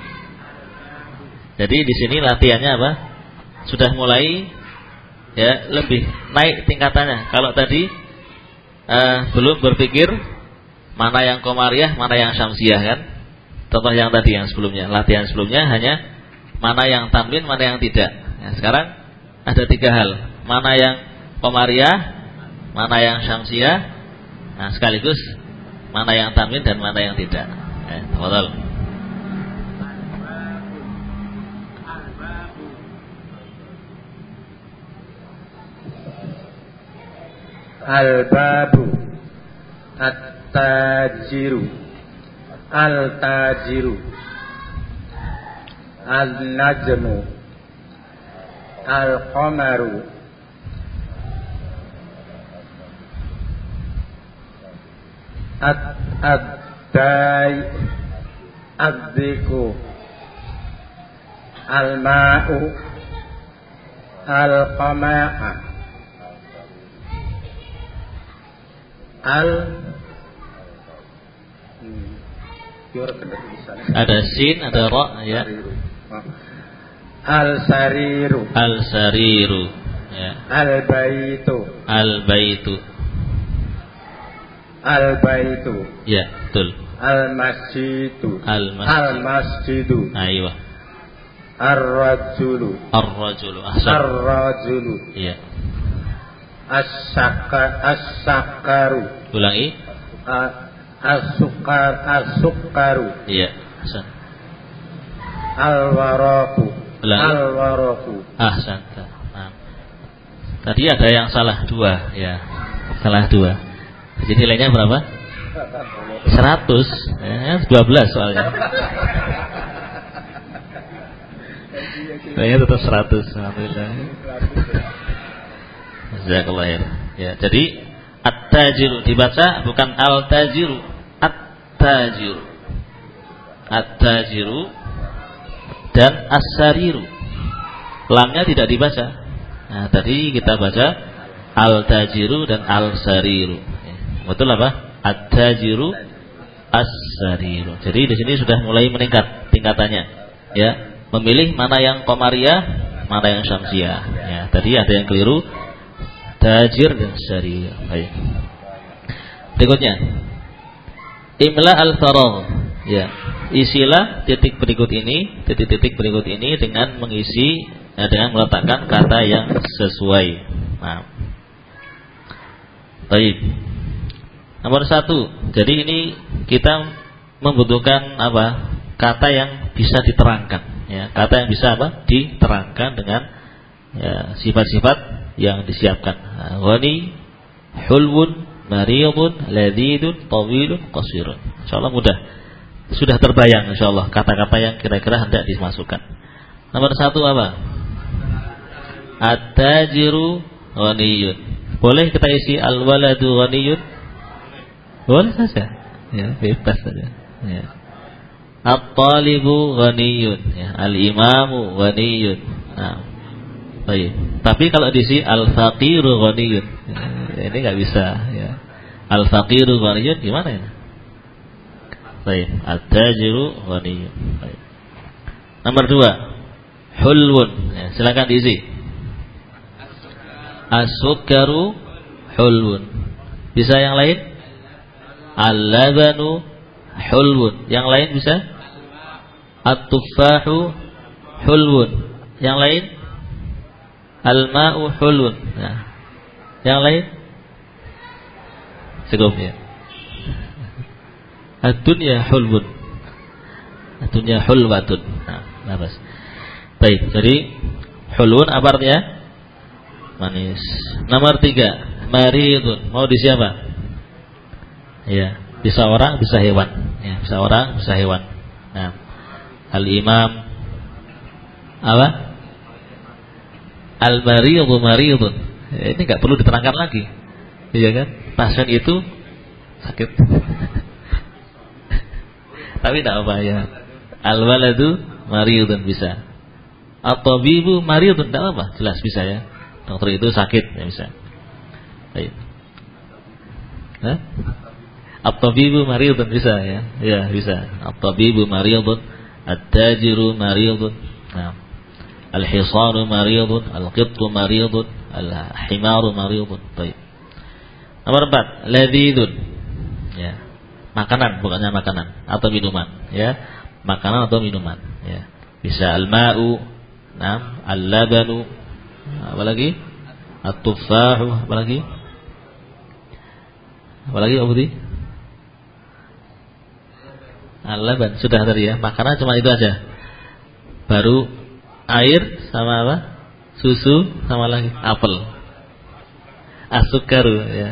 Jadi di sini latihannya apa? Sudah mulai ya lebih naik tingkatannya. Kalau tadi belum berpikir mana yang qamariyah, mana yang syamsiyah kan? Contoh yang tadi yang sebelumnya, latihan sebelumnya hanya mana yang tanwin, mana yang tidak. Ya, sekarang ada 3 hal. Mana yang qamariyah, mana yang syamsiyah, nah sekaligus mana yang tanwin dan mana yang tidak. Tafadhal. Al-babu, at-tajiru, al-tajiru, al-najmu, al-qamaru, ad-diku, al-ma'u, al-qama'a, ada sin, ada ra ya. Al-sariru, ya. Al-baitu, ya, betul. Al-masjidu, Aywa. Ar-rajulu, ahsan. Iya. As-sakaru, Ulangi. As-sukaru, Iya, ahsan. Al-waraku, Ahsan. Nah. Tadi ada yang salah 2, ya. Salah 2. Jadi nilainya berapa? 100, ya, 12 soalnya. Nilainya tetap 100, alhamdulillah. Jazakallahu khair. Ya, jadi at-tajiru dibaca bukan al-tajiru, at-tajiru. At-tajiru dan as-sariru. Lamnya tidak dibaca. Nah, tadi kita baca al-tajiru dan al-sariru. Betul apa? At-tajiru, as-sariru. Jadi di sini sudah mulai meningkat tingkatannya. Ya, memilih mana yang qamariyah, mana yang syamsiyah. Ya, tadi ada yang keliru. Tajir dan syariah. Baik. Berikutnya, imla al-faragh. Ya, isilah titik berikut ini dengan mengisi dengan meletakkan kata yang sesuai. Nah, Baik. Nomor 1. Jadi ini kita membutuhkan apa? Kata yang bisa diterangkan, ya. Kata yang bisa apa? Diterangkan dengan ya, sifat-sifat yang disiapkan. Ghani, hulwun, mariyun, ladidun, tawilun, qasirun. Insyaallah mudah. Sudah terbayang insyaallah kata-kata yang kira-kira hendak dimasukkan. Nomor 1 apa? At-tajiru ghaniyun. Boleh kita isi al-waladu ghaniyun? Boleh saja. Ya, bebas saja. Ya. At-talibu ghaniyun, ya. Al-imamu ghaniyun. Nah. Baik. Tapi kalau diisi al-faqiru ghaniyun, ya, ini enggak bisa, ya. Al-faqiru ghaniyun gimana ya? Baik, at-tajiru ghaniyun. Baik. Nomor 2, hulwun. Ya, silakan diisi. As-sukkaru hulwun. Bisa yang lain? Al-labanu hulwun. Yang lain bisa? At-tuffahu hulwun. Yang lain? Al-ma'u hulwun. Nah. Yang lain? Cukup ya. Ad-dunya hulwun. Ad-dunya hulwatun. Nah, bagus. Baik, jadi hulwun apa artinya? Manis. Nomor 3, maridun. Mau di siapa? Ya, bisa orang, bisa hewan. Ya, bisa orang, bisa hewan. Nah, al-imam apa? Al-maridu maridun. Ya, ini enggak perlu diterangkan lagi. Iya kan? Pasien itu sakit. Tapi tidak apa ya. Al-waladu maridun bisa. At-tabibu maridun tidak apa, jelas bisa ya. Dokter itu sakit ya bisa. Baik. Hah? At-tabibu maridun bisa ya. Ya, bisa. At-tabibu maridun, at-tajiru maridun. Nah. Al-hisanu maridun, al-qittu maridun, al-himaru maridun. Baik. Nomor 4, ladidun. Ya. Makanan, bukannya makanan atau minuman, ya. Makanan atau minuman, ya. Bisa al-ma'u, nam, al-labanu, apa lagi? At-tuffahu, apa lagi? Apa lagi, Abu Di? Al-laban, sudah tadi ya. Makanan cuma itu aja. Baru air sama apa? Susu sama lagi apel. As-sukaru, ya.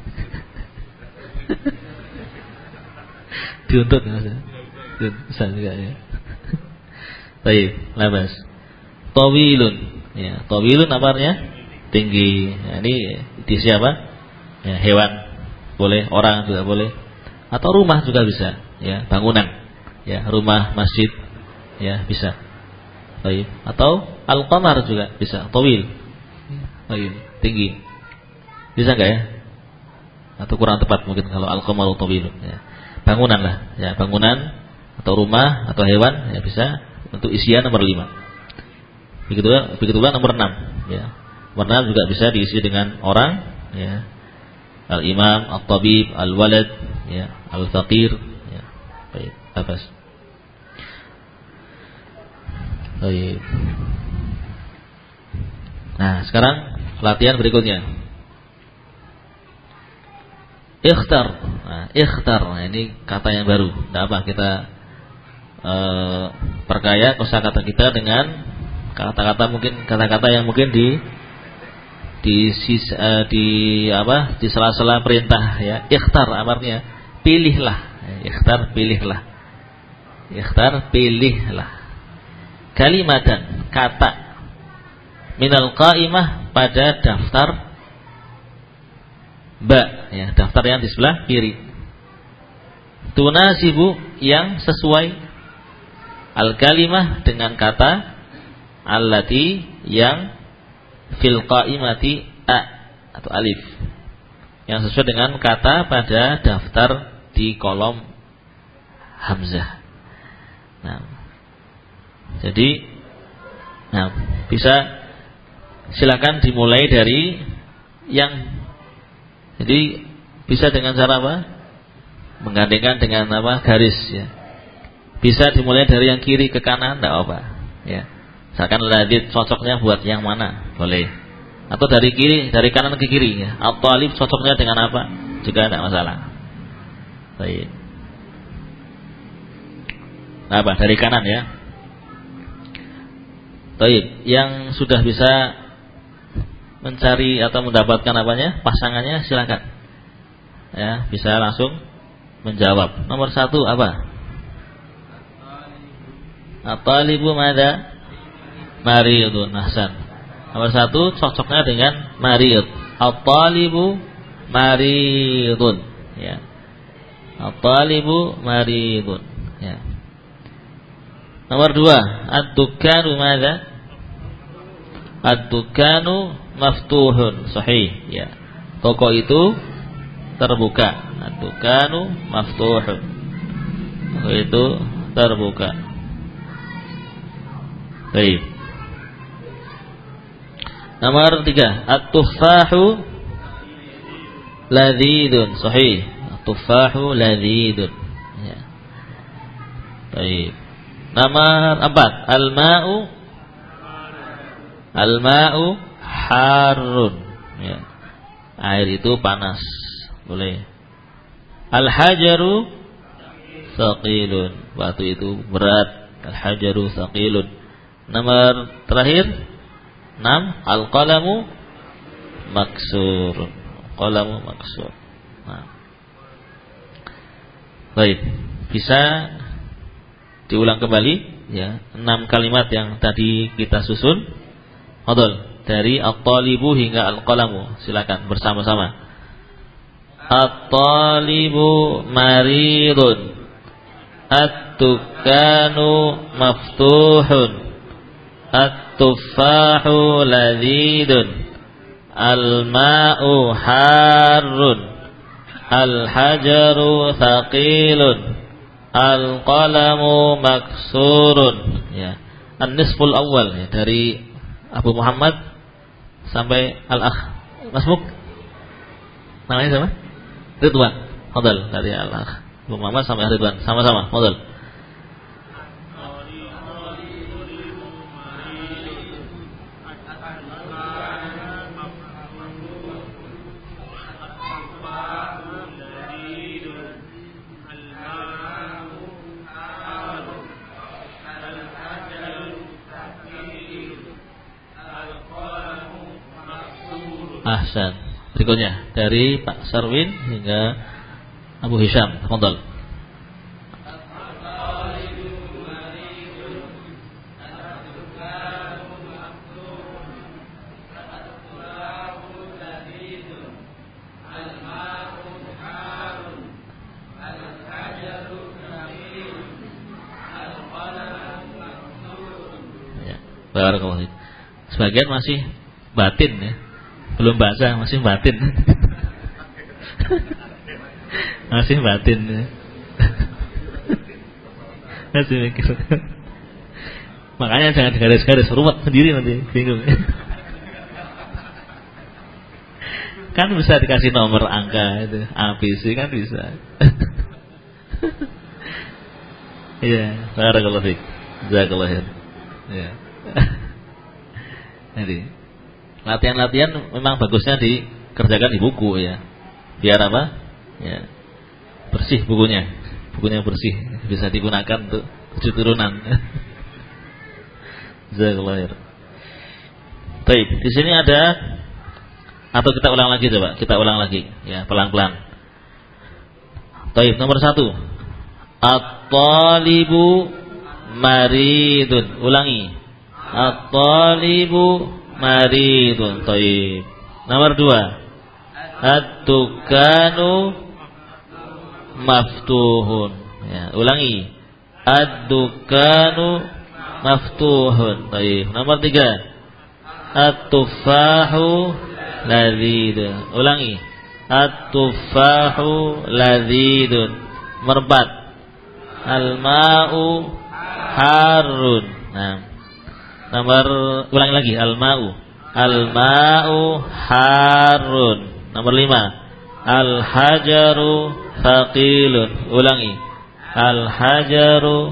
Diuntut bisa juga ya. Baik, labas. Tawilun, ya. Tawilun apa artinya? Tinggi. Ya, ini di siapa? Ya, hewan. Boleh, orang juga boleh. Atau rumah juga bisa, ya, bangunan. Ya, rumah, masjid, ya, bisa. Baik. Atau al-qamar juga bisa, tawil. Baik, tinggi. Bisa enggak ya? Atau kurang tepat mungkin kalau al-qamaru tawilun, ya. Bangunan lah, ya, bangunan atau rumah atau hewan, ya, bisa. Untuk isian nomor 5. Begitu juga nomor 6, ya. Nomor 6 juga bisa diisi dengan orang, ya. Al-imam, al-tabib, al-walad, ya, al-faqir, ya. Baik, bagus. Baik. Nah, sekarang latihan berikutnya. Ikhtar. Nah, ikhtar. Nah, ini kata yang baru. Tidak apa, kita perkaya kosakata kita dengan kata-kata yang mungkin di sela-sela perintah, ya. Ikhtar artinya pilihlah. Ikhtar, pilihlah. Ikhtar, pilihlah. Kalimatan, kata, minal qaimah, pada daftar ba, ya, daftar yang di sebelah kiri. Tunasibu, yang sesuai, al-kalimah, dengan kata, allati, yang fil qaimati a atau alif, yang sesuai dengan kata pada daftar di kolom hamzah. Nah, jadi, nah, bisa silakan dimulai dari yang, jadi bisa dengan cara apa? Menggandengkan dengan apa? Garis, ya. Bisa dimulai dari yang kiri ke kanan, tidak apa, ya. Misalkan ladid cocoknya buat yang mana? Boleh. Atau dari kiri, dari kanan ke kiri ya. At-talib cocoknya dengan apa? Juga tidak masalah. Baik. Apa? Dari kanan ya. Baik, yang sudah bisa mencari atau mendapatkan apanya? Pasangannya silakan. Ya, bisa langsung menjawab. Nomor 1 apa? At-talibu madza? Maridun. Ahsan. Nomor 1 cocoknya dengan marid. At-talibu maridun. Ya. At-talibu maridun. Ya. Nomor 2, ad-dukanu madza? Ad-dukanu maftuhun. Sahih. Ya. Toko itu terbuka. Ad-dukanu maftuhun. Toko itu terbuka. Baik. Nomor 3, at-tuffahu ladzidun. Sahih. At-tuffahu ladzidun. Ya. Baik. Nomor 4, al-ma'u harun. Ya. Air itu panas. Boleh. Al-hajaru thaqilun. Batu itu berat. Al-hajaru thaqilun. Nomor terakhir 6, al-qalamu maksur. Qalamu maksur. Nah. Baik, bisa diulang kembali ya, 6 kalimat yang tadi kita susun. Fadhol, dari at-talibu hingga al-qalamu. Silakan bersama-sama. At-talibu maridun. At-tukanu maftuhun. At-tuffahu ladzidun. Al-ma'u harrun. Al-hajaru thaqilun. Al-qalamu maksurun. Ya. An-nisful awal ya, dari Abu Muhammad sampai Al-Akh Masmuk. Namanya siapa? Ridwan. Fadhal, dari Al-Akh Abu Muhammad sampai Ridwan. Sama-sama. Fadhal. Ahsan. Berikutnya dari Pak Sarwin hingga Abu Hisham. Fadhal. Ya, barakallahu fiik. Sebagian masih batin ya. Belum bahasa, masih batin. Masih batin ya. Masih mikir. Makanya jangan digaris-garis, ruwet sendiri nanti, bingung. Kan bisa dikasih nomor angka itu, ABC kan bisa. Iya, barakallahu fiik. Jazakallahu khair. Iya. Jadi latihan-latihan memang bagusnya dikerjakan di buku ya. Biar apa? Ya. Bersih bukunya. Bukunya bersih, bisa digunakan untuk 7 turunan. Jazakallahu khair. Baik, di sini ada, atau kita ulang lagi coba, kita ulang lagi ya, pelan-pelan. Baik, nomor 1. At-talibu maridun. Ulangi. At-talibu maridun. Baik. Nomor 2. Ad-dukanu maftuhun. Ya, ulangi. Ad-dukanu maftuhun. Baik. Nomor 3. At-tuffahu ladzidun. Ulangi. At-tuffahu ladzidun. Nomor 4. Al-ma'u harun. Nah. Nomor, ulangi lagi, al-ma'u. Al-ma'u harun. Nomor 5. Al-hajaru thaqilun. Ulangi. Al-hajaru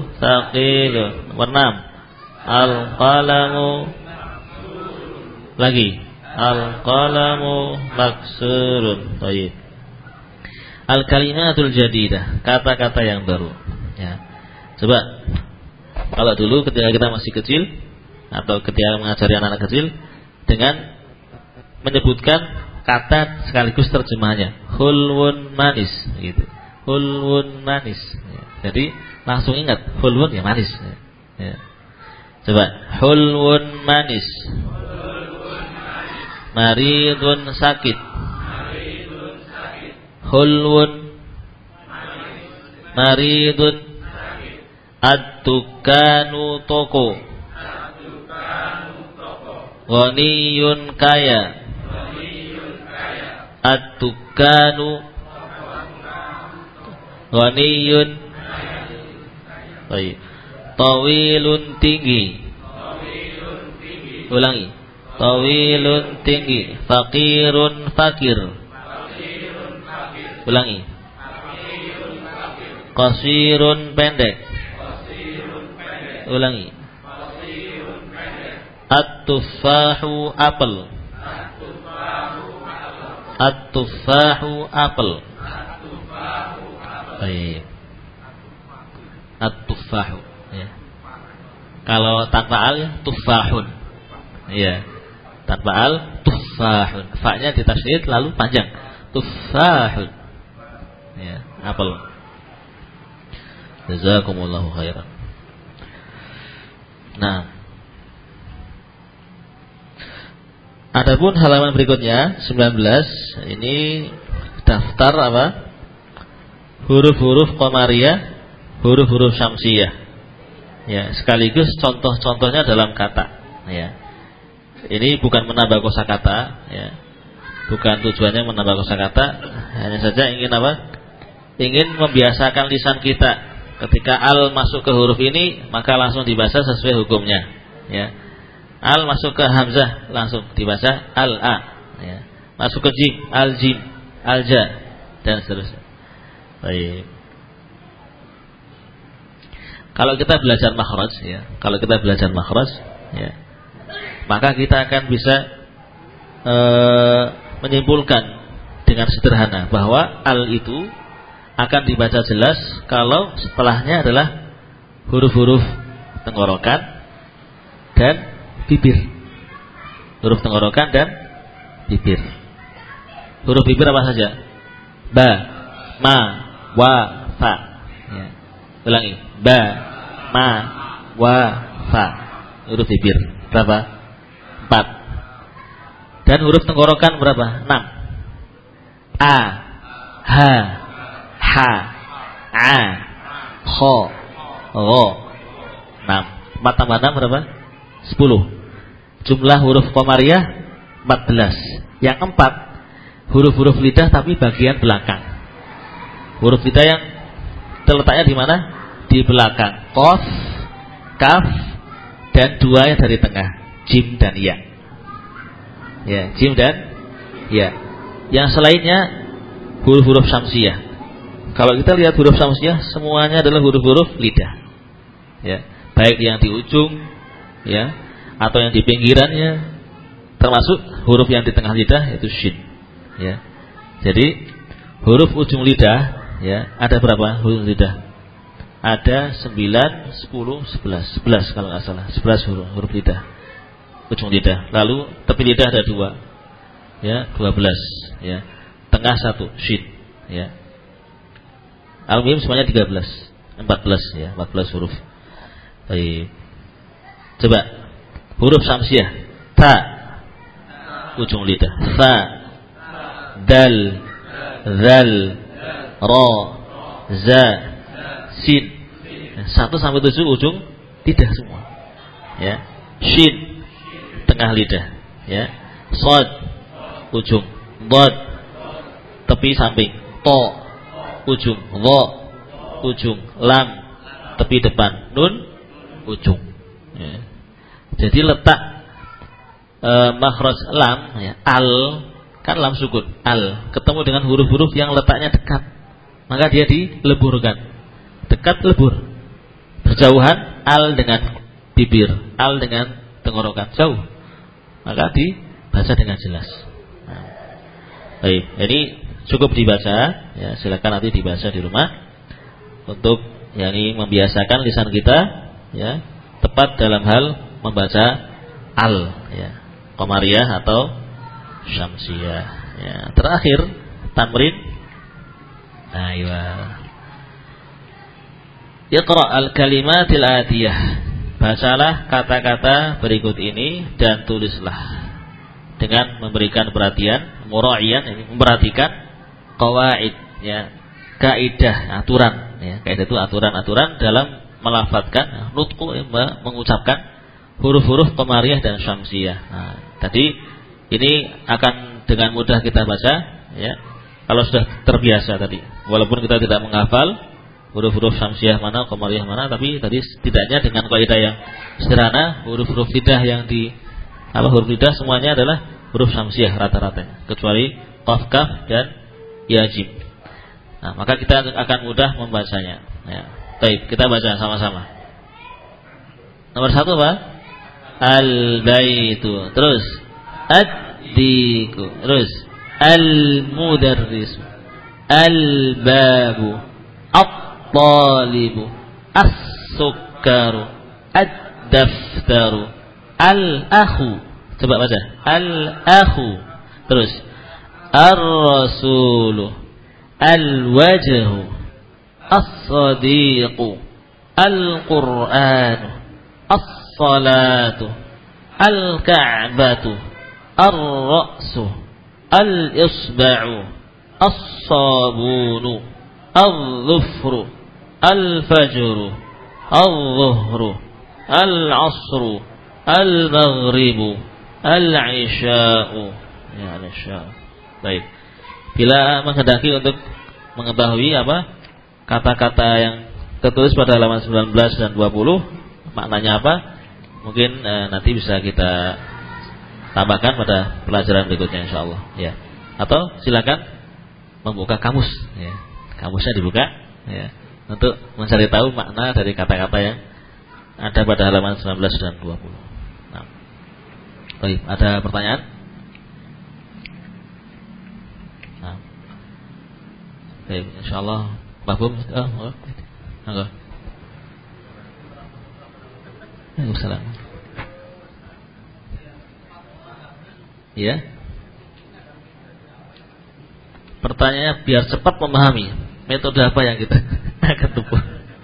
thaqilun. Nomor 6. Al-qalamu. Lagi. Al-qalamu maksurun. Baik. Al-kalimatul jadidah, kata-kata yang baru. Ya. Coba kalau dulu ketika kita masih kecil atau ketika mengajari anak-anak kecil dengan menyebutkan kata sekaligus terjemahnya, hulwun manis gitu. Hulwun manis. Ya. Jadi langsung ingat hulwun ya manis. Ya. Coba hulwun manis. Maridun sakit. Hulwun maridun. Ad-dukanu toko. Ghaniyun kaya. Ad-dukanu ghaniyun. Baik. Tawilun tinggi. Ulangi. Tawilun tinggi. Fakirun fakir. Ulangi. Qasirun pendek. Ulangi. At-tufahu apel. At-tufahu apel. Baik. At-tufahu ya. Kalau tanpa al ya tufahun. Iya. Tanpa al tufahun. Fa-nya ditasydid lalu panjang. Tufahun. Ya, apel. Jazakumullahu khairan. Nah, adapun halaman berikutnya 19 ini daftar apa? Huruf-huruf qamariyah, huruf-huruf syamsiyah. Ya, sekaligus contoh-contohnya dalam kata. Ya, ini bukan menambah kosakata. Ya, bukan tujuannya menambah kosakata. Hanya saja ingin apa? Ingin membiasakan lisan kita. Ketika al masuk ke huruf ini, maka langsung dibaca sesuai hukumnya. Ya, al masuk ke hamzah langsung dibaca al-a. Ya, masuk ke jim, al-jim, al-ja, dan seterusnya. Baik. Kalau kita belajar makhraj, ya, kalau kita belajar makhraj, ya, maka kita akan bisa menyimpulkan dengan sederhana bahwa al itu akan dibaca jelas kalau setelahnya adalah huruf-huruf tenggorokan dan bibir. Huruf tenggorokan dan bibir. Huruf bibir apa saja? Ba, ma, wa, fa. Ya. Ulangi. Ba, ma, wa, fa. Huruf bibir berapa? 4. Dan huruf tenggorokan berapa? 6. A, ha, ha, a, kho, ro. 6. 4 tambah 6 berapa? 10. Jumlah huruf qamariyah 14. Yang 4 huruf-huruf lidah tapi bagian belakang. Huruf lidah yang terletaknya di mana? Di belakang. Qaf, kaf, dan 2 yang dari tengah, jim dan ya. Ya, jim dan ya. Yang selainnya huruf-huruf syamsiyah. Kalau kita lihat huruf syamsiyah, semuanya adalah huruf-huruf lidah. Ya, baik yang di ujung, ya, atau yang di pinggirannya, termasuk huruf yang di tengah lidah yaitu shin. Ya, jadi huruf ujung lidah, ya, ada berapa huruf lidah? Ada 9, 10, 11 kalau nggak salah, 11 huruf lidah, ujung lidah. Lalu tepi lidah ada 2, ya, 12, ya, tengah 1, shin, ya. Al-Mim semuanya 13, 14, ya, 14 huruf. Baik. Coba huruf syamsiyah. Ta, ujung lidah. Fa, dal, zal, ra, za, sin. 1 sampai 7 ujung lidah semua. Ya. Shin, tengah lidah. Ya. Shad, ujung. Dhad, tepi samping. Ta, ujung. Dha, ujung. Lam, tepi depan. Nun, ujung. Ya. Jadi letak makhraj lam, ya, al, kan lam sukun, al, ketemu dengan huruf-huruf yang letaknya dekat, maka dia dileburkan. Dekat lebur. Berjauhan al dengan bibir, al dengan tenggorokan, jauh, maka baca dengan jelas. Nah, baik, jadi cukup dibaca, ya silakan nanti dibaca di rumah untuk yakni membiasakan lisan kita, ya tepat dalam hal membaca al, ya qamariyah atau syamsiyah. Ya, terakhir tamrin. Aywa. Iqra al-kalimatil atiyah. Bacalah kata-kata berikut ini dan tulislah dengan memberikan perhatian, mura'iyan, memperhatikan qawaid, ya, kaidah, aturan, ya. Kaidah itu aturan-aturan dalam melafadzkan nutqu, mengucapkan huruf-huruf qamariyah dan syamsiyah. Nah, tadi ini akan dengan mudah kita baca, ya. Kalau sudah terbiasa tadi, walaupun kita tidak menghafal huruf-huruf syamsiyah mana, qamariyah mana, tapi tadi setidaknya dengan kaidah yang sederhana, huruf-huruf lidah yang di huruf lidah semuanya adalah huruf syamsiyah rata-rata, kecuali qaf, kaf dan ya jim. Nah, maka kita akan mudah membacanya. Ya. Baik, kita baca sama-sama. Nomor 1 apa? Al-baitu. Terus ad-diku. Terus al-mudarris. Al-babu. At-talibu. As-sukkaru. Ad-daftaru. Al-akhu. Coba baca. Al-akhu. Terus ar-rasulu. Al-wajhu. As-sadiqu. Al-Qur'anu. As-salatu. Al-ka'batu. Ar-ra'su. Al-isba'u. As-sabunu. Al-dhufru. Al-fajru. Al-dhuhru. Al-asru. Al-maghribu. Al-isha'u. Ya, al-isha'u. Baik. Bila menghendaki untuk mengetahui apa kata-kata yang tertulis pada halaman 19 dan 20 maknanya apa, mungkin nanti bisa kita tambahkan pada pelajaran berikutnya insyaallah, ya. Atau silakan membuka kamus, ya. Kamusnya dibuka, ya, untuk mencari tahu makna dari kata-kata yang ada pada halaman 19 dan 20. Nah. Baik, ada pertanyaan? Nah. Baik, insyaallah Mahfum. Enggak. Waalaikumsalam. Ya. Pertanyaannya biar cepat memahami, metode apa yang kita akan tempuh?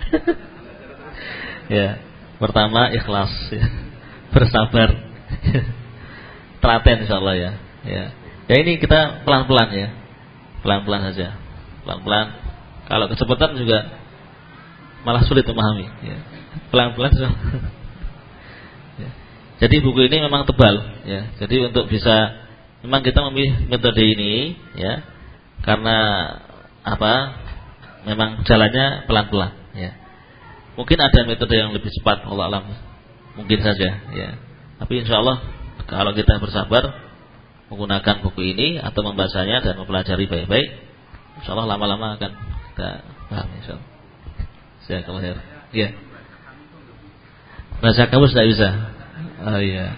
Ya. Pertama ikhlas, ya. Bersabar. Telaten insyaallah, ya. Ya. Ya ini kita pelan-pelan, ya. Pelan-pelan saja. Pelan-pelan. Kalau kecepatan juga malah sulit memahami, ya. Pelan-pelan saja. Ya. Jadi buku ini memang tebal, ya. Jadi untuk bisa, memang kita memilih metode ini, ya, karena apa? Memang jalannya pelan-pelan, ya. Mungkin ada metode yang lebih cepat, Allah alam. Mungkin saja, ya. Tapi insyaallah kalau kita bersabar menggunakan buku ini atau membacanya dan mempelajari baik-baik, insyaallah lama-lama akan kita paham insyaallah. Jazakallahu khair. Ya. Baca kamu sudah bisa. Oh iya.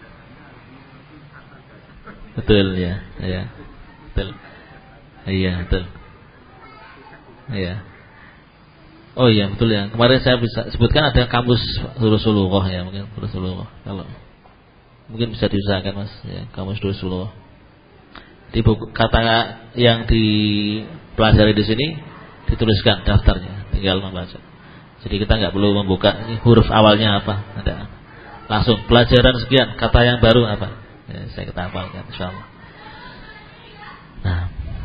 Betul, ya. Iya. Betul. Iya, betul. Iya. Oh iya, betul ya. Kemarin saya bisa sebutkan ada kamus Rasulullah, ya, mungkin Rasulullah. Kalau mungkin bisa diusahakan Mas, ya, kamus Rasulullah. Di buku kata yang dipelajari di sini dituliskan daftarnya, tinggal membaca. Jadi kita nggak perlu membuka ini huruf awalnya apa, ada. Langsung pelajaran sekian, kata yang baru apa. Ya, saya kita hafalkan insyaallah. Nah.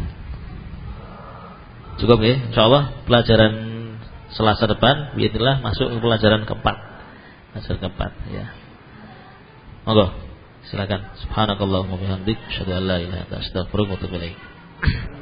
Cukup ya, insyaallah pelajaran Selasa depan biarlah masuk ke pelajaran keempat. Pelajaran keempat, ya. Monggo, silakan. Subhanakallahumma wa bihamdik, asyhadu an la ilaha illa anta, astaghfiruka wa atubu ilaik.